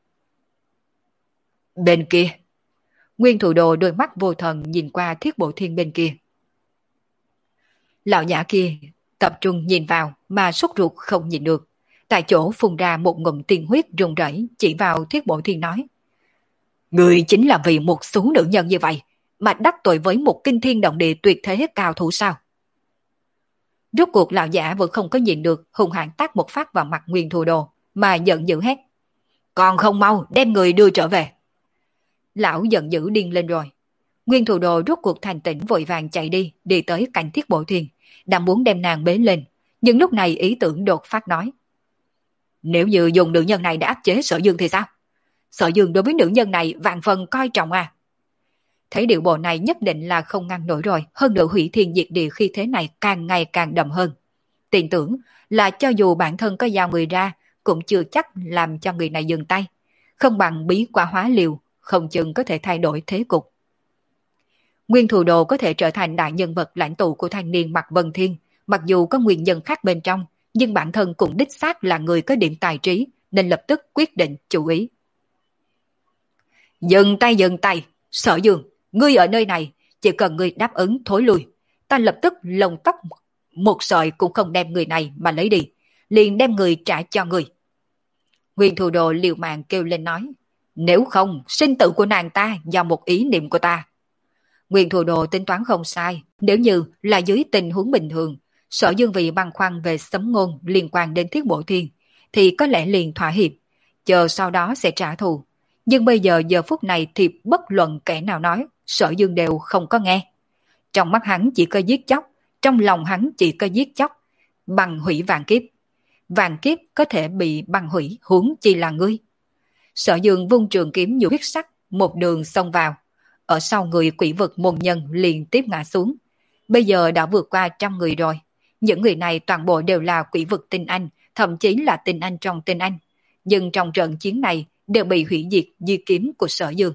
Bên kia, Nguyên Thù Đồ đôi mắt vô thần nhìn qua Thiết Bộ Thiên bên kia. Lão giả kia tập trung nhìn vào mà sốt ruột không nhìn được. Tại chỗ phun ra một ngụm tiên huyết rùng rẩy, chỉ vào Thiết Bộ Thiên nói. Người chính là vì một số nữ nhân như vậy mà đắc tội với một kinh thiên động địa tuyệt thế cao thủ sao? Rốt cuộc lão giả vẫn không có nhìn được, hung hãn tát một phát vào mặt Nguyên Thù Đồ mà giận dữ hét. Còn không mau đem người đưa trở về. Lão giận dữ điên lên rồi. Nguyên Thù Đồ rốt cuộc thành tỉnh vội vàng chạy đi, đi tới cạnh Thiết Bộ Thiên, đang muốn đem nàng bế lên. Nhưng lúc này ý tưởng đột phát nói. Nếu như dùng nữ nhân này để áp chế Sở Dương thì sao? Sở Dương đối với nữ nhân này vạn phần coi trọng à? Thấy điệu bộ này nhất định là không ngăn nổi rồi, hơn nữa hủy thiên diệt địa khi thế này càng ngày càng đậm hơn. Tin tưởng là cho dù bản thân có giao người ra, cũng chưa chắc làm cho người này dừng tay. Không bằng bí quả hóa liều, không chừng có thể thay đổi thế cục. Nguyên Thù Đồ có thể trở thành đại nhân vật lãnh tụ của thanh niên Mạc Vân Thiên, mặc dù có nguyên nhân khác bên trong, nhưng bản thân cũng đích xác là người có điểm tài trí, nên lập tức quyết định chú ý. Dừng tay dừng tay, Sở Dương, ngươi ở nơi này, chỉ cần ngươi đáp ứng thối lui, ta lập tức lông tóc một sợi cũng không đem người này mà lấy đi, liền đem người trả cho ngươi. Nguyên Thù Đồ liều mạng kêu lên nói, nếu không, sinh tử của nàng ta do một ý niệm của ta. Nguyên Thù Đồ tính toán không sai, nếu như là dưới tình huống bình thường, Sở Dương vì băn khoăn về sấm ngôn liên quan đến Thiết Bộ Thiên, thì có lẽ liền thỏa hiệp, chờ sau đó sẽ trả thù. Nhưng bây giờ giờ phút này thì bất luận kẻ nào nói, Sở Dương đều không có nghe. Trong mắt hắn chỉ có giết chóc, trong lòng hắn chỉ có giết chóc, bằng hủy vạn kiếp. Vạn kiếp có thể bị bằng hủy, huống chi là ngươi. Sở Dương vung trường kiếm nhiều huyết sắc, một đường xông vào. Ở sau người quỷ vực môn nhân liền tiếp ngã xuống. Bây giờ đã vượt qua trăm người rồi. Những người này toàn bộ đều là quỷ vực tinh anh, thậm chí là tinh anh trong tinh anh. Nhưng trong trận chiến này đều bị hủy diệt dưới kiếm của Sở Dương.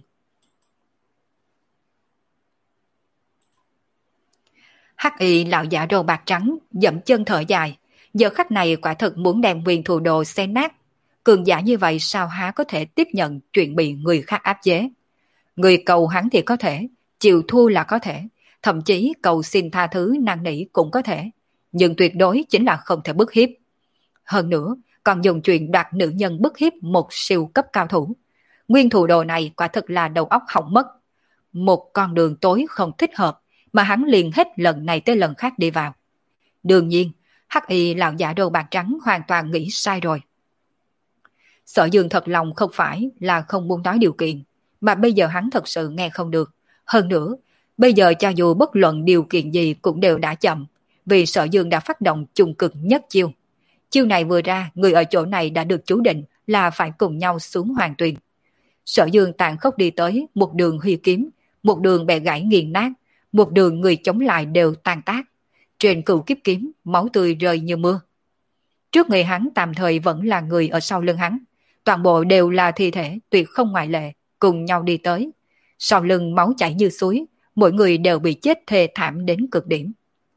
Hắc y lão giả râu bạc trắng dậm chân thở dài, giờ khắc này quả thực muốn đem Nguyên Thù Đồ xé nát. Cường giả như vậy sao há có thể tiếp nhận chuyện bị người khác áp chế? Người cầu hắn thì có thể, chịu thua là có thể, thậm chí cầu xin tha thứ năn nỉ cũng có thể, nhưng tuyệt đối chính là không thể bức hiếp. Hơn nữa, còn dùng chuyện đoạt nữ nhân bức hiếp một siêu cấp cao thủ. Nguyên Thù Đồ này quả thực là đầu óc hỏng mất. Một con đường tối không thích hợp, mà hắn liền hết lần này tới lần khác đi vào. Đương nhiên, hắc y lão giả đầu bạc trắng hoàn toàn nghĩ sai rồi. Sở Dương thật lòng không phải là không muốn nói điều kiện, mà bây giờ hắn thật sự nghe không được. Hơn nữa, bây giờ cho dù bất luận điều kiện gì cũng đều đã chậm, vì Sở Dương đã phát động chung cực nhất chiêu. Chiêu này vừa ra, người ở chỗ này đã được chú định là phải cùng nhau xuống hoàng tuyền. Sở Dương tàn khốc đi tới, một đường huy kiếm, một đường bẻ gãy nghiền nát, một đường người chống lại đều tàn tác. Trên cửu kiếp kiếm, máu tươi rơi như mưa. Trước người hắn tạm thời vẫn là người ở sau lưng hắn. Toàn bộ đều là thi thể, tuyệt không ngoại lệ, cùng nhau đi tới. Sau lưng máu chảy như suối, mỗi người đều bị chết thê thảm đến cực điểm.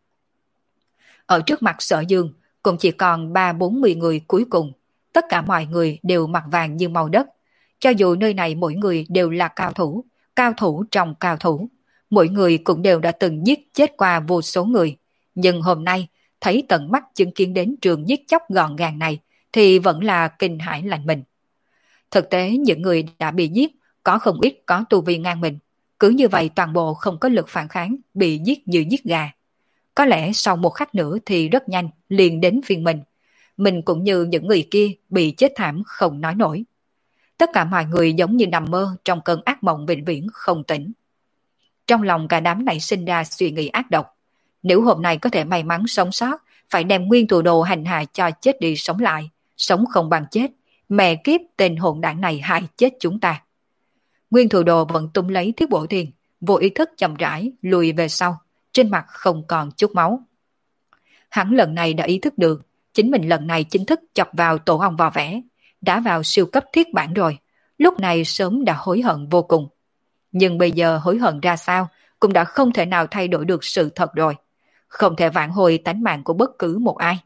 Ở trước mặt Sở Dương, cũng chỉ còn ba bốn mươi người cuối cùng. Tất cả mọi người đều mặt vàng như màu đất. Cho dù nơi này mỗi người đều là cao thủ, cao thủ trong cao thủ. Mỗi người cũng đều đã từng giết chết qua vô số người. Nhưng hôm nay, thấy tận mắt chứng kiến đến trường giết chóc gọn gàng này, thì vẫn là kinh hãi lạnh mình. Thực tế những người đã bị giết, có không ít có tu vi ngang mình. Cứ như vậy toàn bộ không có lực phản kháng, bị giết như giết gà. Có lẽ sau một khắc nữa thì rất nhanh liền đến phiên mình. Mình cũng như những người kia bị chết thảm không nói nổi. Tất cả mọi người giống như nằm mơ trong cơn ác mộng vĩnh viễn không tỉnh. Trong lòng cả đám này sinh ra suy nghĩ ác độc. Nếu hôm nay có thể may mắn sống sót, phải đem nguyên thủ đồ hành hạ cho chết đi sống lại, sống không bằng chết. Mẹ kiếp tên hỗn đảng này hại chết chúng ta. Nguyên thủ đồ vẫn tung lấy thiết bộ thiền, vô ý thức chậm rãi lùi về sau, trên mặt không còn chút máu. Hắn lần này đã ý thức được, chính mình lần này chính thức chọc vào tổ ong vò vẽ, đã vào siêu cấp thiết bản rồi, lúc này sớm đã hối hận vô cùng. Nhưng bây giờ hối hận ra sao, cũng đã không thể nào thay đổi được sự thật rồi. Không thể vãn hồi tánh mạng của bất cứ một ai.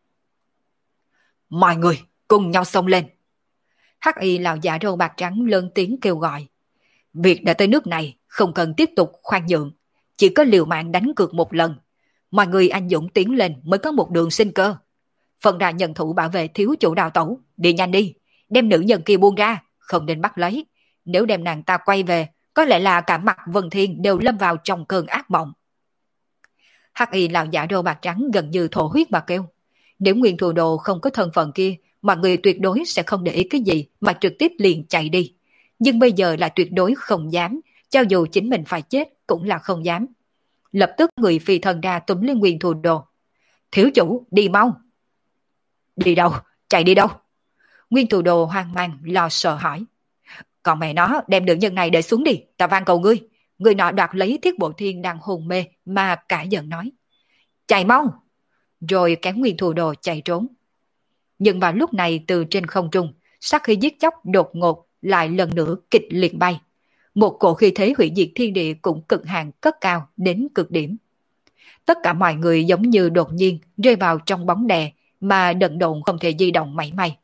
Mọi người, cùng nhau xông lên. Hắc y lão giả râu bạc trắng lớn tiếng kêu gọi. Việc đã tới nước này, không cần tiếp tục khoan nhượng. Chỉ có liều mạng đánh cược một lần. Mọi người anh dũng tiến lên mới có một đường sinh cơ. Phần ra nhân thủ bảo vệ thiếu chủ đào tẩu. Đi nhanh đi, đem nữ nhân kia buông ra, không nên bắt lấy. Nếu đem nàng ta quay về, có lẽ là cả mặt Vân Thiên đều lâm vào trong cơn ác mộng. Hắc y lão giả râu bạc trắng gần như thổ huyết mà kêu. Nếu nguyên thủ đồ không có thân phận kia, mọi người tuyệt đối sẽ không để ý cái gì mà trực tiếp liền chạy đi. Nhưng bây giờ là tuyệt đối không dám, cho dù chính mình phải chết cũng là không dám. Lập tức người phi thân ra túm lên nguyên thủ đồ. Thiếu chủ, đi mau. Đi đâu? Chạy đi đâu? Nguyên thủ đồ hoang mang, lo sợ hỏi. Còn mẹ nó, đem nữ nhân này để xuống đi, ta van cầu ngươi. Người nọ đoạt lấy thiết bộ thiên đang hồn mê mà cả giận nói. Chạy mau! Rồi kéo nguyên thủ đồ chạy trốn. Nhưng vào lúc này từ trên không trung, sát khí giết chóc đột ngột lại lần nữa kịch liệt bay. Một cổ khí thế hủy diệt thiên địa cũng cực hạn cất cao đến cực điểm. Tất cả mọi người giống như đột nhiên rơi vào trong bóng đè mà đần độn không thể di động mảy may.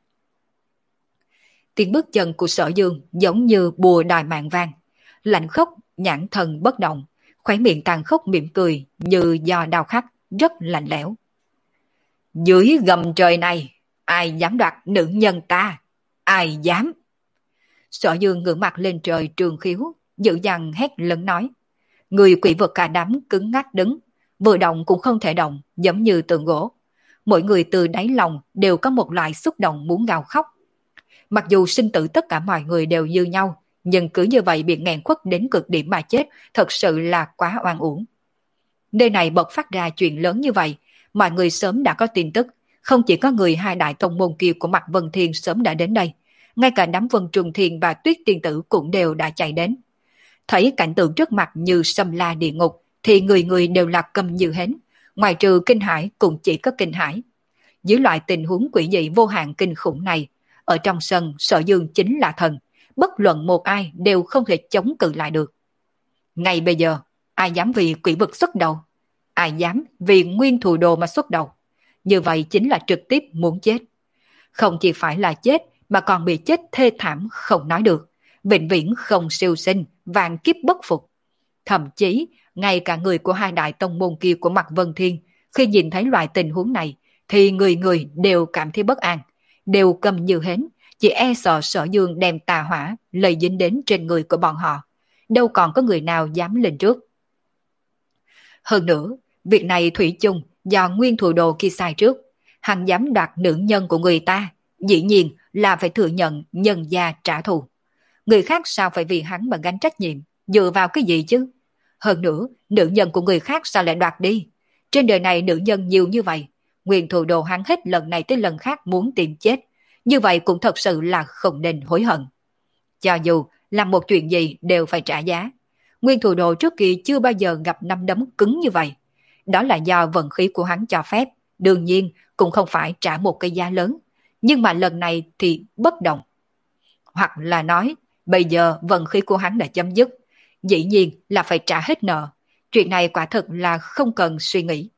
Tiếng bước chân của Sở Dương giống như bùa đòi mạng vang. Lạnh khốc, nhãn thần bất động, khóe miệng tàn khốc mỉm cười như do đau khắc, rất lạnh lẽo. Dưới gầm trời này, ai dám đoạt nữ nhân ta? Ai dám? Sở Dương ngửa mặt lên trời trường khiếu, dữ dằn hét lớn nói. Người quỷ vật cả đám cứng ngắc đứng, vừa động cũng không thể động, giống như tượng gỗ. Mỗi người từ đáy lòng đều có một loại xúc động muốn gào khóc. Mặc dù sinh tử tất cả mọi người đều như nhau, nhưng cứ như vậy bị nghẹn khuất đến cực điểm mà chết, thật sự là quá oan uổng. Nơi này bật phát ra chuyện lớn như vậy, mọi người sớm đã có tin tức, không chỉ có người hai đại tông môn kia của Mạc Vân Thiên sớm đã đến đây, ngay cả đám Vân Trùng Thiên và Tuyết Tiên Tử cũng đều đã chạy đến. Thấy cảnh tượng trước mặt như xâm la địa ngục, thì người người đều là câm như hến, ngoài trừ kinh hãi cũng chỉ có kinh hãi. Dưới loại tình huống quỷ dị vô hạn kinh khủng này, ở trong sân Sở Dương chính là thần, bất luận một ai đều không thể chống cự lại được. Ngay bây giờ, ai dám vì quỷ vực xuất đầu? Ai dám vì nguyên thủ đồ mà xuất đầu? Như vậy chính là trực tiếp muốn chết. Không chỉ phải là chết, mà còn bị chết thê thảm không nói được, vĩnh viễn không siêu sinh, vạn kiếp bất phục. Thậm chí, ngay cả người của hai đại tông môn kia của Mạc Vân Thiên, khi nhìn thấy loại tình huống này, thì người người đều cảm thấy bất an, đều câm như hến, chỉ e sợ Sở Dương đem tà hỏa lây dính đến trên người của bọn họ. Đâu còn có người nào dám lên trước. Hơn nữa, việc này thủy chung do nguyên thủ đồ kia sai trước. Hắn dám đoạt nữ nhân của người ta, dĩ nhiên là phải thừa nhận nhân gia trả thù. Người khác sao phải vì hắn mà gánh trách nhiệm, dựa vào cái gì chứ? Hơn nữa, nữ nhân của người khác sao lại đoạt đi? Trên đời này nữ nhân nhiều như vậy, nguyên thủ đồ hắn hết lần này tới lần khác muốn tìm chết. Như vậy cũng thật sự là không nên hối hận. Cho dù làm một chuyện gì đều phải trả giá. Nguyên thủ đồ trước kia chưa bao giờ gặp năm đấm cứng như vậy. Đó là do vận khí của hắn cho phép, đương nhiên cũng không phải trả một cái giá lớn. Nhưng mà lần này thì bất động. Hoặc là nói, bây giờ vận khí của hắn đã chấm dứt, dĩ nhiên là phải trả hết nợ. Chuyện này quả thực là không cần suy nghĩ.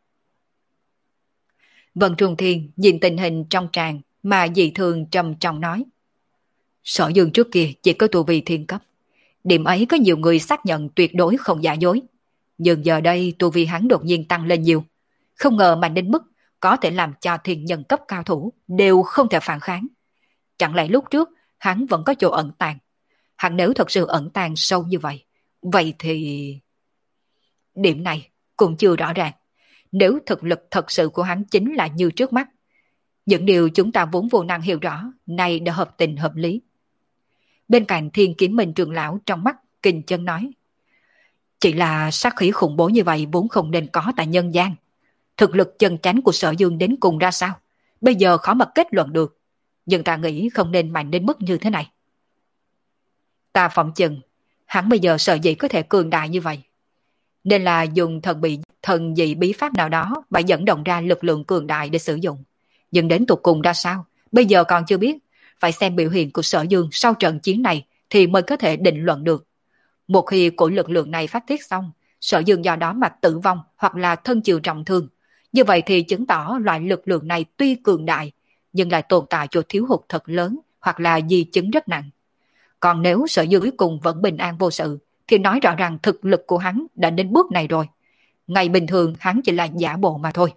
Vân Trung Thiên nhìn tình hình trong tràng mà dị thường trầm trọng nói. Sở Dương trước kia chỉ có tu vi thiên cấp. Điểm ấy có nhiều người xác nhận tuyệt đối không giả dối. Nhưng giờ đây tu vi hắn đột nhiên tăng lên nhiều. Không ngờ mạnh đến mức có thể làm cho thiên nhân cấp cao thủ đều không thể phản kháng. Chẳng lẽ lúc trước hắn vẫn có chỗ ẩn tàng? Hắn nếu thật sự ẩn tàng sâu như vậy, Vậy thì... Điểm này cũng chưa rõ ràng. Nếu thực lực thật sự của hắn chính là như trước mắt, những điều chúng ta vốn vô năng hiểu rõ, nay đã hợp tình hợp lý. Bên cạnh Thiên Kiếm Minh trưởng lão trong mắt kinh chân nói, chỉ là sát khí khủng bố như vậy vốn không nên có tại nhân gian. Thực lực chân chánh của Sở Dương đến cùng ra sao, bây giờ khó mà kết luận được, nhưng ta nghĩ không nên mạnh đến mức như thế này. Ta phỏng chừng, hắn bây giờ sợ gì có thể cường đại như vậy, nên là dùng thần bị thần dị bí pháp nào đó và dẫn động ra lực lượng cường đại để sử dụng. Nhưng đến tột cùng ra sao, bây giờ còn chưa biết, phải xem biểu hiện của Sở Dương sau trận chiến này thì mới có thể định luận được. Một khi của lực lượng này phát tiết xong, Sở Dương do đó mà tử vong hoặc là thân chịu trọng thương, như vậy thì chứng tỏ loại lực lượng này tuy cường đại, nhưng lại tồn tại chỗ thiếu hụt thật lớn hoặc là di chứng rất nặng. Còn nếu Sở Dương cuối cùng vẫn bình an vô sự, thì nói rõ ràng thực lực của hắn đã đến bước này rồi. Ngày bình thường hắn chỉ là giả bộ mà thôi.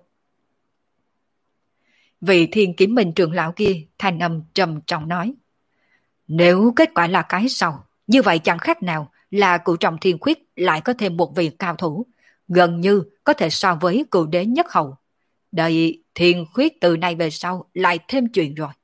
Vị Thiên Kiếm Minh trưởng lão kia thanh âm trầm trọng nói, nếu kết quả là cái sau, như vậy chẳng khác nào là cửu trọng thiên khuyết lại có thêm một vị cao thủ, gần như có thể so với cửu đế nhất hầu. Đây thiên khuyết từ nay về sau lại thêm chuyện rồi.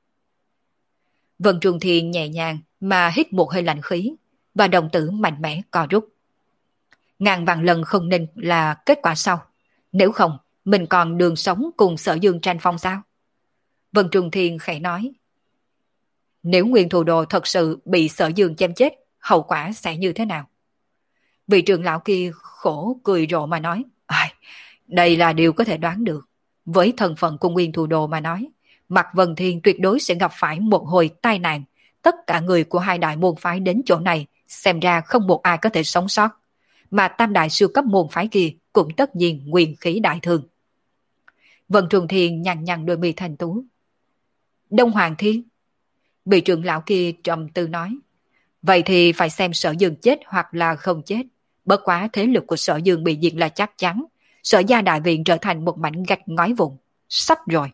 Vân Trung Thiên nhẹ nhàng mà hít một hơi lạnh khí, và đồng tử mạnh mẽ co rút. Ngàn vạn lần không nên là kết quả sau, nếu không mình còn đường sống cùng Sở Dương tranh phong sao? Vân Trung Thiên khẽ nói, nếu Nguyên Thù Đồ thật sự bị Sở Dương chém chết, hậu quả sẽ như thế nào? Vị trưởng lão kia khổ cười rộ mà nói, ai, đây là điều có thể đoán được. Với thân phận của Nguyên Thù Đồ mà nói, Mạc Vân Thiên tuyệt đối sẽ gặp phải một hồi tai nạn. Tất cả người của hai đại môn phái đến chỗ này, xem ra không một ai có thể sống sót. Mà tam đại siêu cấp môn phái kia cũng tất nhiên nguyên khí đại thương. Vân Trung Thiên nhăn nhăn đôi mi thanh tú. Đông Hoàng Thiên. Vị trưởng lão kia trầm tư nói, vậy thì phải xem Sở Dương chết hoặc là không chết. Bất quá thế lực của Sở Dương bị diệt là chắc chắn. Sở gia đại viện trở thành một mảnh gạch ngói vụn. Sắp rồi.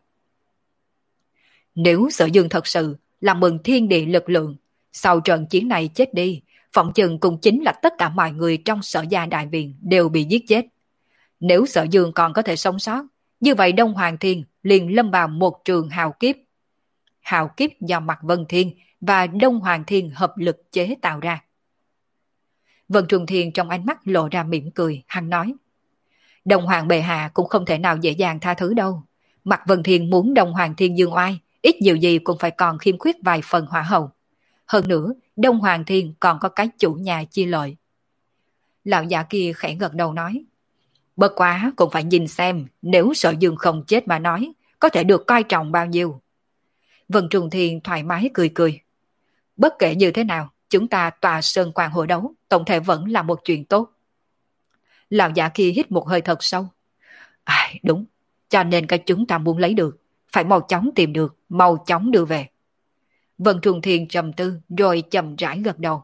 Nếu Sở Dương thật sự là mừng thiên địa lực lượng, sau trận chiến này chết đi, phỏng chừng cũng chính là tất cả mọi người trong Sở gia đại viện đều bị giết chết. Nếu Sở Dương còn có thể sống sót, như vậy Đông Hoàng Thiên liền lâm vào một trường hào kiếp. Hào kiếp do Mạc Vân Thiên và Đông Hoàng Thiên hợp lực chế tạo ra. Vân Trung Thiên trong ánh mắt lộ ra mỉm cười, hắn nói, Đông Hoàng bệ hạ cũng không thể nào dễ dàng tha thứ đâu. Mạc Vân Thiên muốn Đông Hoàng Thiên dương oai, ít nhiều gì cũng phải còn khiêm khuyết vài phần hỏa hậu. Hơn nữa, Đông Hoàng Thiên còn có cái chủ nhà chi lợi. Lão già kia khẽ gật đầu nói, bất quá cũng phải nhìn xem, nếu Sở Dương không chết mà nói, có thể được coi trọng bao nhiêu. Vân Trung Thiên thoải mái cười cười. Bất kể như thế nào, chúng ta tòa sơn quan hội đấu, tổng thể vẫn là một chuyện tốt. Lão già kia hít một hơi thật sâu. À, đúng, cho nên cái chúng ta muốn lấy được, phải mau chóng tìm được, mau chóng đưa về. Vân Trung Thiên trầm tư rồi chậm rãi gật đầu.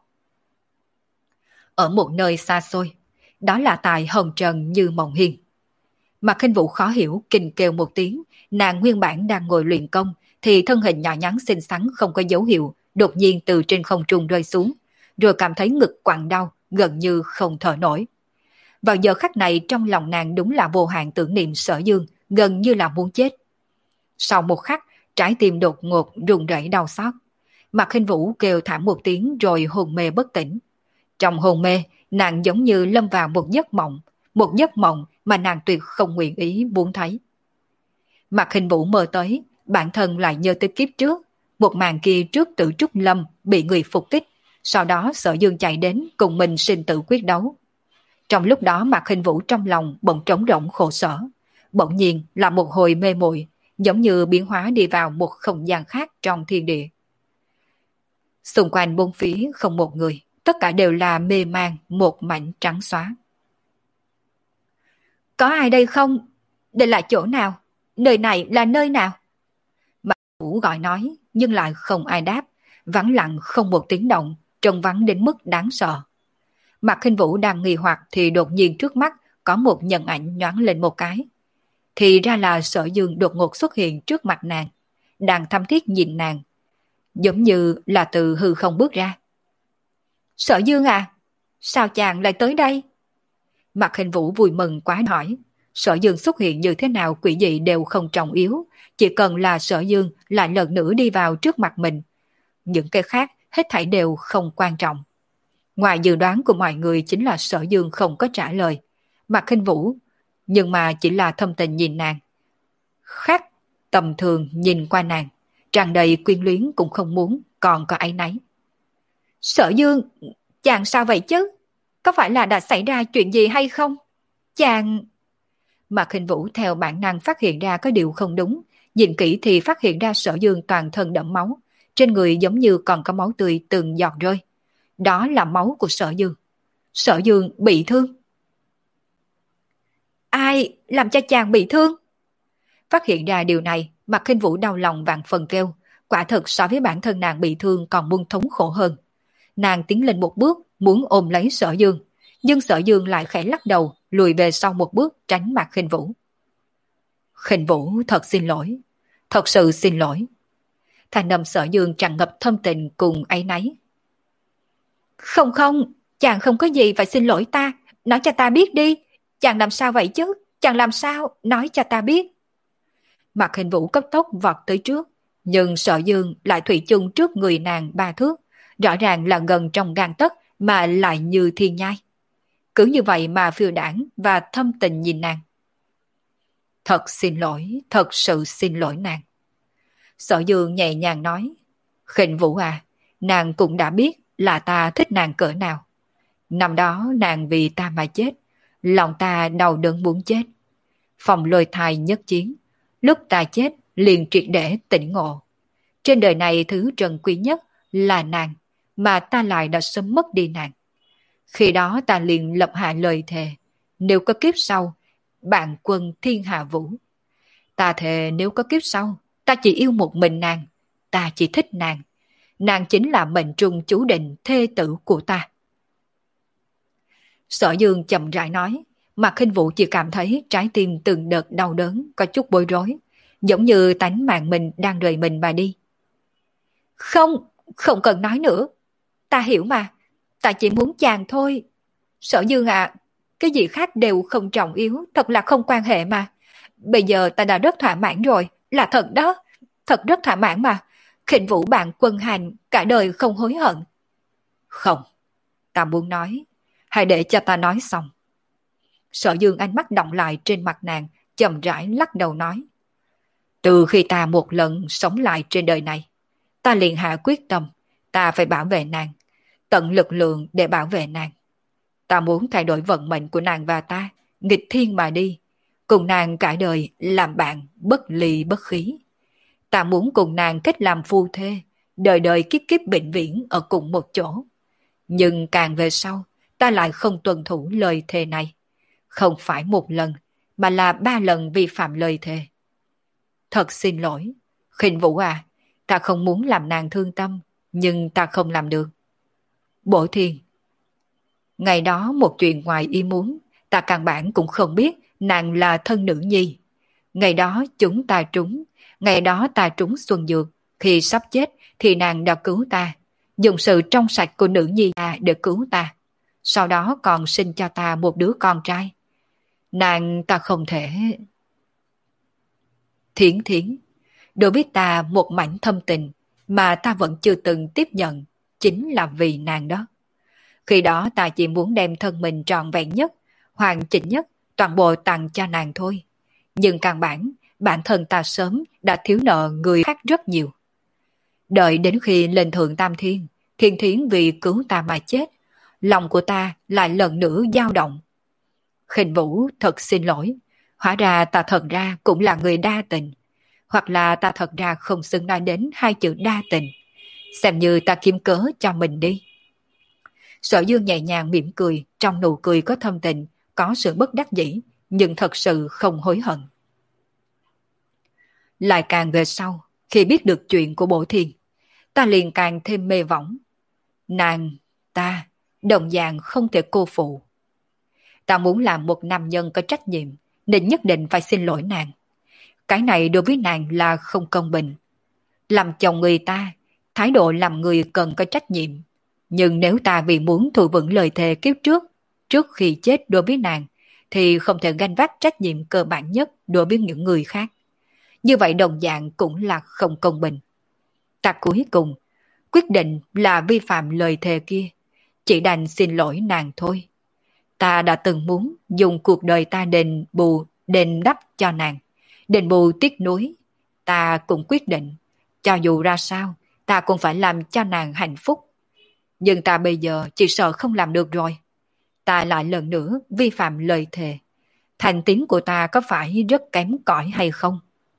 Ở một nơi xa xôi, đó là tại Hồng Trần Như Mộng Hiên. Mạc Khinh Vũ khó hiểu kinh kêu một tiếng, nàng nguyên bản đang ngồi luyện công, thì thân hình nhỏ nhắn xinh xắn không có dấu hiệu, đột nhiên từ trên không trung rơi xuống, rồi cảm thấy ngực quặn đau, gần như không thở nổi. Vào giờ khắc này trong lòng nàng đúng là vô hạn tưởng niệm Sở Dương, gần như là muốn chết. Sau một khắc, trái tim đột ngột run rẩy đau xót. Mạc Khinh Vũ kêu thảm một tiếng rồi hôn mê bất tỉnh. Trong hôn mê, nàng giống như lâm vào một giấc mộng, một giấc mộng mà nàng tuyệt không nguyện ý muốn thấy. Mạc Khinh Vũ mơ tới, bản thân lại nhớ tới kiếp trước, một màn kia trước Tử Trúc Lâm bị người phục kích, sau đó Sở Dương chạy đến cùng mình sinh tử quyết đấu. Trong lúc đó Mạc Khinh Vũ trong lòng bỗng trống rỗng khổ sở, bỗng nhiên là một hồi mê muội, giống như biến hóa đi vào một không gian khác trong thiên địa. Xung quanh bốn phía không một người, tất cả đều là mê man một mảnh trắng xóa. Có ai đây không? Đây là chỗ nào? Nơi này là nơi nào? Mạc Vũ gọi nói, nhưng lại không ai đáp, vắng lặng không một tiếng động, trông vắng đến mức đáng sợ. Mạc Khinh Vũ đang nghi hoặc thì đột nhiên trước mắt có một nhân ảnh nhoáng lên một cái. Thì ra là Sở Dương đột ngột xuất hiện trước mặt nàng, đang thâm thiết nhìn nàng, giống như là từ hư không bước ra. Sở Dương à? Sao chàng lại tới đây? Mạc Hình Vũ vui mừng quá hỏi. Sở Dương xuất hiện như thế nào quỷ dị đều không trọng yếu, chỉ cần là Sở Dương lại lần nữa đi vào trước mặt mình. Những cái khác hết thảy đều không quan trọng. Ngoài dự đoán của mọi người chính là Sở Dương không có trả lời. Mạc Hình Vũ, nhưng mà chỉ là thâm tình nhìn nàng. Khác tầm thường nhìn qua nàng, tràn đầy quyến luyến cũng không muốn, còn có áy náy. Sở Dương, chàng sao vậy chứ? Có phải là đã xảy ra chuyện gì hay không? Chàng... Mạc Hình Vũ theo bản năng phát hiện ra có điều không đúng, nhìn kỹ thì phát hiện ra Sở Dương toàn thân đẫm máu, trên người giống như còn có máu tươi từng giọt rơi. Đó là máu của Sở Dương. Sở Dương bị thương. Ai làm cho chàng bị thương? Phát hiện ra điều này, Mạc Hình Vũ đau lòng vạn phần kêu, quả thực so với bản thân nàng bị thương còn buông thống khổ hơn. Nàng tiến lên một bước, muốn ôm lấy Sở Dương, nhưng Sở Dương lại khẽ lắc đầu, lùi về sau một bước tránh Mạc Hình Vũ. Hình Vũ thật xin lỗi, thật sự xin lỗi. Thanh âm Sở Dương tràn ngập thâm tình cùng áy náy. Không không, chàng không có gì phải xin lỗi ta, nói cho ta biết đi, chàng làm sao vậy chứ, chàng làm sao, nói cho ta biết. Mạc Hình Vũ cấp tốc vọt tới trước, nhưng Sở Dương lại thủy chung trước người nàng ba thước, rõ ràng là gần trong gang tấc mà lại như thiên nhai. Cứ như vậy mà phiêu đảng và thâm tình nhìn nàng. Thật xin lỗi, thật sự xin lỗi nàng. Sở Dương nhẹ nhàng nói, Hình Vũ à, nàng cũng đã biết là ta thích nàng cỡ nào. Năm đó nàng vì ta mà chết, lòng ta đau đớn muốn chết. Phòng lôi thai nhất chiến, lúc ta chết liền triệt để tỉnh ngộ. Trên đời này thứ trân quý nhất là nàng, mà ta lại đã sớm mất đi nàng. Khi đó ta liền lập hạ lời thề, nếu có kiếp sau, bạn quân thiên hạ vũ. Ta thề nếu có kiếp sau, ta chỉ yêu một mình nàng, ta chỉ thích nàng. Nàng chính là mệnh trung chú định thê tử của ta. Sở Dương chậm rãi nói, Mạc Hình Vũ chỉ cảm thấy trái tim từng đợt đau đớn, có chút bối rối, giống như tánh mạng mình đang rời mình mà đi. Không, không cần nói nữa. Ta hiểu mà, ta chỉ muốn chàng thôi. Sở Dương à, cái gì khác đều không trọng yếu, thật là không quan hệ mà. Bây giờ ta đã rất thỏa mãn rồi, là thật đó, thật rất thỏa mãn mà. Khỉnh Vũ bạn quân hành, cả đời không hối hận. Không, ta muốn nói, hãy để cho ta nói xong. Sở Dương ánh mắt động lại trên mặt nàng, chậm rãi lắc đầu nói. Từ khi ta một lần sống lại trên đời này, ta liền hạ quyết tâm, ta phải bảo vệ nàng, tận lực lượng để bảo vệ nàng. Ta muốn thay đổi vận mệnh của nàng và ta, nghịch thiên mà đi, cùng nàng cả đời làm bạn bất ly bất khí. Ta muốn cùng nàng kết làm phu thê, đời đời kiếp kiếp bệnh viễn ở cùng một chỗ. Nhưng càng về sau, ta lại không tuân thủ lời thề này. Không phải một lần, mà là ba lần vi phạm lời thề. Thật xin lỗi, Khinh Vũ à, ta không muốn làm nàng thương tâm, nhưng ta không làm được. Bổ Thiên, ngày đó một chuyện ngoài ý muốn, ta căn bản cũng không biết nàng là thân nữ nhi. Ngày đó chúng ta trúng, ngày đó ta trúng xuân dược, khi sắp chết thì nàng đã cứu ta, dùng sự trong sạch của nữ nhi ta để cứu ta. Sau đó còn sinh cho ta một đứa con trai. Nàng ta không thể... Thiến Thiến, đối với ta một mảnh thâm tình mà ta vẫn chưa từng tiếp nhận, chính là vì nàng đó. Khi đó ta chỉ muốn đem thân mình trọn vẹn nhất, hoàn chỉnh nhất, toàn bộ tặng cho nàng thôi. Nhưng căn bản, bản thân ta sớm đã thiếu nợ người khác rất nhiều. Đợi đến khi lên thượng tam thiên, Thiên Thiến vì cứu ta mà chết, lòng của ta lại lần nữa dao động. Khinh Vũ thật xin lỗi, hóa ra ta thật ra cũng là người đa tình, hoặc là ta thật ra không xứng nói đến hai chữ đa tình, xem như ta kiếm cớ cho mình đi. Sở Dương nhẹ nhàng mỉm cười, trong nụ cười có thâm tình, có sự bất đắc dĩ, nhưng thật sự không hối hận. Lại càng về sau, khi biết được chuyện của Bổ Thiên, ta liền càng thêm mê võng. Nàng, ta, đồng dạng không thể cô phụ. Ta muốn làm một nam nhân có trách nhiệm, nên nhất định phải xin lỗi nàng. Cái này đối với nàng là không công bình. Làm chồng người ta, thái độ làm người cần có trách nhiệm. Nhưng nếu ta vì muốn thủ vững lời thề kiếp trước, trước khi chết đối với nàng, thì không thể gánh vác trách nhiệm cơ bản nhất đối với những người khác. Như vậy đồng dạng cũng là không công bình. Ta cuối cùng quyết định là vi phạm lời thề kia, chỉ đành xin lỗi nàng thôi. Ta đã từng muốn dùng cuộc đời ta đền bù, đền đắp cho nàng, đền bù tiếc nuối. Ta cũng quyết định, cho dù ra sao, ta cũng phải làm cho nàng hạnh phúc. Nhưng ta bây giờ chỉ sợ không làm được rồi. Ta lại lần nữa vi phạm lời thề. Thành tín của ta có phải rất kém cỏi hay không?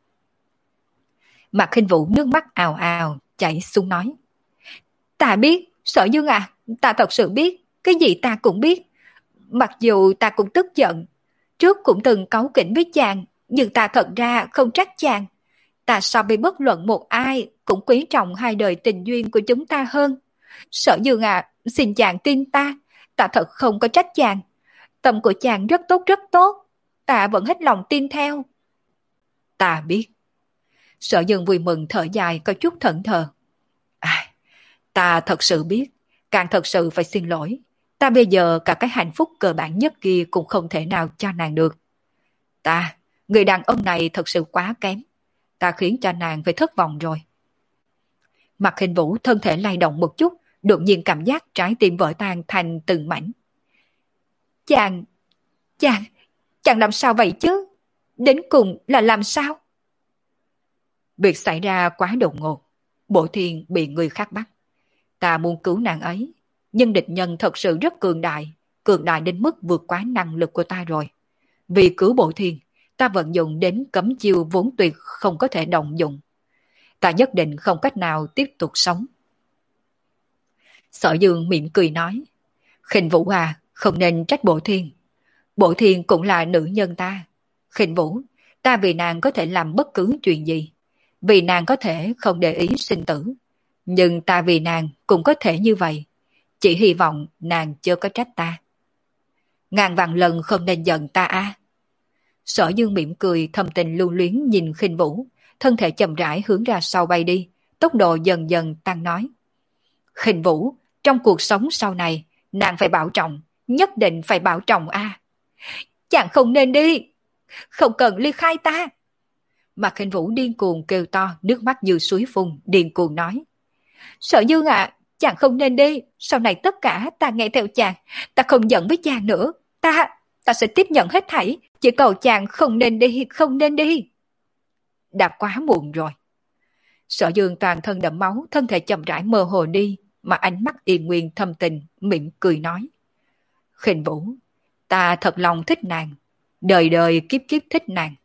Mạc Khinh Vũ nước mắt ào ào chảy xuống nói. Ta biết, Sở Dương à, ta thật sự biết, cái gì ta cũng biết. Mặc dù ta cũng tức giận, trước cũng từng cáu kỉnh với chàng, nhưng ta thật ra không trách chàng. Ta so với bất luận một ai cũng quý trọng hai đời tình duyên của chúng ta hơn. Sở Dương à, xin chàng tin ta, ta thật không có trách chàng. Tâm của chàng rất tốt rất tốt, ta vẫn hết lòng tin theo. Ta biết. Sở Dương vui mừng thở dài có chút thẫn thờ. À, ta thật sự biết, càng thật sự phải xin lỗi. Ta bây giờ cả cái hạnh phúc cơ bản nhất kia cũng không thể nào cho nàng được. Ta, người đàn ông này thật sự quá kém. Ta khiến cho nàng phải thất vọng rồi. Mạc Khinh Vũ thân thể lay động một chút, đột nhiên cảm giác trái tim vỡ tan thành từng mảnh. Chàng, chàng, chàng làm sao vậy chứ? Đến cùng là làm sao? Việc xảy ra quá đột ngột. Bộ Thiên bị người khác bắt. Ta muốn cứu nàng ấy, nhưng địch nhân thật sự rất cường đại, cường đại đến mức vượt quá năng lực của ta rồi. Vì cứu Bộ Thiên, ta vận dụng đến cấm chiêu vốn tuyệt không có thể động dụng. Ta nhất định không cách nào tiếp tục sống. Sở Dương mỉm cười nói, Khinh Vũ à, không nên trách Bộ Thiên. Bộ Thiên cũng là nữ nhân ta. Khinh Vũ, ta vì nàng có thể làm bất cứ chuyện gì. Vì nàng có thể không để ý sinh tử. Nhưng ta vì nàng cũng có thể như vậy. Chỉ hy vọng nàng chưa có trách ta. Ngàn vạn lần không nên giận ta a. À. Sở Dương mỉm cười thâm tình lưu luyến nhìn Khinh Vũ, thân thể chậm rãi hướng ra sau bay đi, tốc độ dần dần tăng nói. Khinh Vũ, trong cuộc sống sau này, nàng phải bảo trọng, nhất định phải bảo trọng a. À. Chàng không nên đi, không cần ly khai ta. Mạc Khinh Vũ điên cuồng kêu to, nước mắt như suối phun, điên cuồng nói. Sở Dương ạ, à, chàng không nên đi, sau này tất cả ta nghe theo chàng, ta không giận với chàng nữa, ta, ta sẽ tiếp nhận hết thảy, chỉ cầu chàng không nên đi, không nên đi. Đã quá muộn rồi. Sở Dương toàn thân đẫm máu, thân thể chậm rãi mơ hồ đi, mà ánh mắt yên nguyên thâm tình, mỉm cười nói. Khinh Vũ, ta thật lòng thích nàng, đời đời kiếp kiếp thích nàng.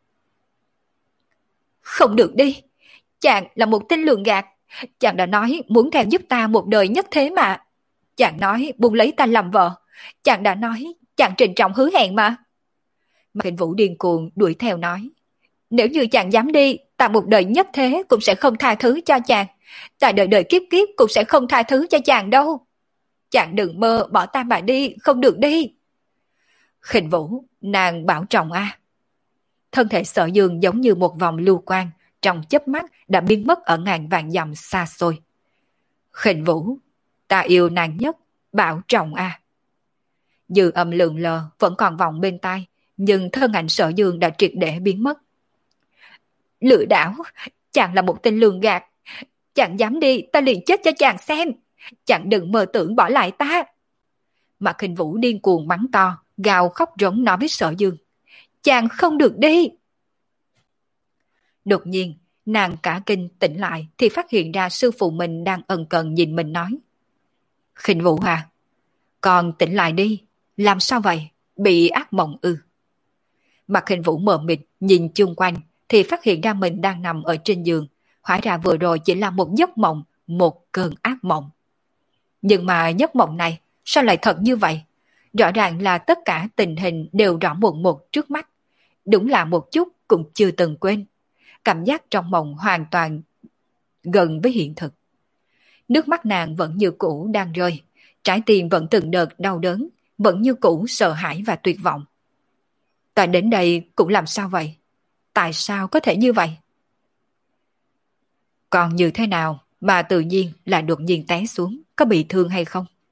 Không được đi, chàng là một tên lường gạt, chàng đã nói muốn theo giúp ta một đời nhất thế mà. Chàng nói buông lấy ta làm vợ, chàng đã nói chàng trịnh trọng hứa hẹn mà. Mạc Khinh Vũ điên cuồng đuổi theo nói. Nếu như chàng dám đi, ta một đời nhất thế cũng sẽ không tha thứ cho chàng. Ta đời đời kiếp kiếp cũng sẽ không tha thứ cho chàng đâu. Chàng đừng mơ bỏ ta mà đi, không được đi. Khinh Vũ, nàng bảo trọng a. À. Thân thể Sở Dương giống như một vòng lưu quang, trong chớp mắt đã biến mất ở ngàn vạn dặm xa xôi. Khinh Vũ, ta yêu nàng nhất, bảo trọng a. À. Dư âm lượn lờ vẫn còn vọng bên tai, nhưng thân ảnh Sở Dương đã triệt để biến mất. Lừa đảo, chàng là một tên lường gạt. Chàng dám đi, ta liền chết cho chàng xem. Chàng đừng mơ tưởng bỏ lại ta. Mạc Khinh Vũ điên cuồng mắng to, gào khóc rống nói với Sở Dương. Chàng không được đi. Đột nhiên, nàng cả kinh tỉnh lại thì phát hiện ra sư phụ mình đang ẩn cần nhìn mình nói. Khinh Vũ à, con tỉnh lại đi, làm sao vậy, bị ác mộng ư? Mạc Khinh Vũ mờ mịt nhìn chung quanh thì phát hiện ra mình đang nằm ở trên giường, hóa ra vừa rồi chỉ là một giấc mộng, một cơn ác mộng. Nhưng mà giấc mộng này sao lại thật như vậy? Rõ ràng là tất cả tình hình đều rõ mồn một trước mắt. Đúng là một chút cũng chưa từng quên. Cảm giác trong mộng hoàn toàn gần với hiện thực. Nước mắt nàng vẫn như cũ đang rơi. Trái tim vẫn từng đợt đau đớn, vẫn như cũ sợ hãi và tuyệt vọng. Ta đến đây cũng làm sao vậy? Tại sao có thể như vậy? Còn như thế nào mà tự nhiên lại đột nhiên té xuống, có bị thương hay không?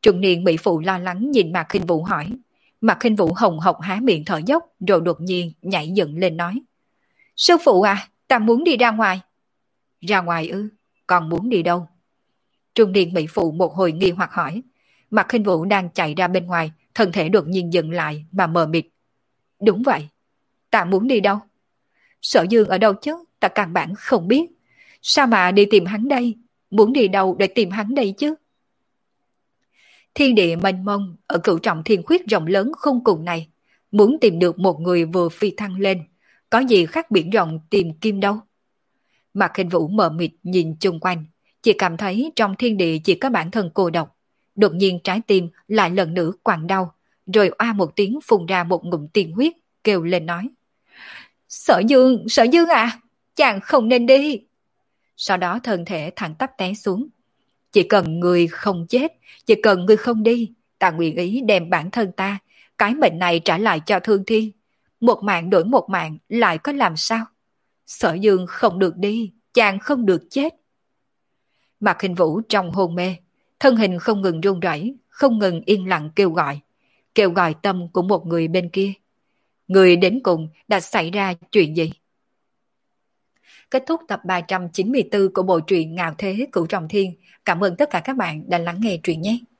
Trung niên mỹ phụ lo lắng nhìn Mạc Khinh Vũ hỏi. Mạc Khinh Vũ hồng hộc há miệng thở dốc, rồi đột nhiên nhảy dựng lên nói. Sư phụ à, ta muốn đi ra ngoài. Ra ngoài ư? Còn muốn đi đâu? Trung niên mỹ phụ một hồi nghi hoặc hỏi. Mạc Khinh Vũ đang chạy ra bên ngoài, thân thể đột nhiên dừng lại mà mờ mịt. Đúng vậy. Ta muốn đi đâu? Sở Dương ở đâu chứ? Ta căn bản không biết. Sao mà đi tìm hắn đây? Muốn đi đâu để tìm hắn đây chứ? Thiên địa mênh mông ở cửu trọng thiên khuyết rộng lớn không cùng này. Muốn tìm được một người vừa phi thăng lên. Có gì khác biển rộng tìm kim đâu? Mạc Khinh Vũ mờ mịt nhìn chung quanh. Chỉ cảm thấy trong thiên địa chỉ có bản thân cô độc. Đột nhiên trái tim lại lần nữa quặn đau. Rồi oa một tiếng phun ra một ngụm tiên huyết, kêu lên nói. Sở Dương, Sở Dương à, chàng không nên đi. Sau đó thân thể thẳng tắp té xuống. Chỉ cần người không chết, chỉ cần người không đi, ta nguyện ý đem bản thân ta, cái mệnh này trả lại cho thương thiên. Một mạng đổi một mạng lại có làm sao? Sở Dương không được đi, chàng không được chết. Mạc Khinh Vũ trong hôn mê, thân hình không ngừng run rẩy, không ngừng yên lặng kêu gọi, kêu gọi tâm của một người bên kia. Người đến cùng đã xảy ra chuyện gì? Kết thúc tập ba trăm chín mươi tư của bộ truyện Ngạo Thế Cửu Trọng Thiên. Cảm ơn tất cả các bạn đã lắng nghe truyện nhé.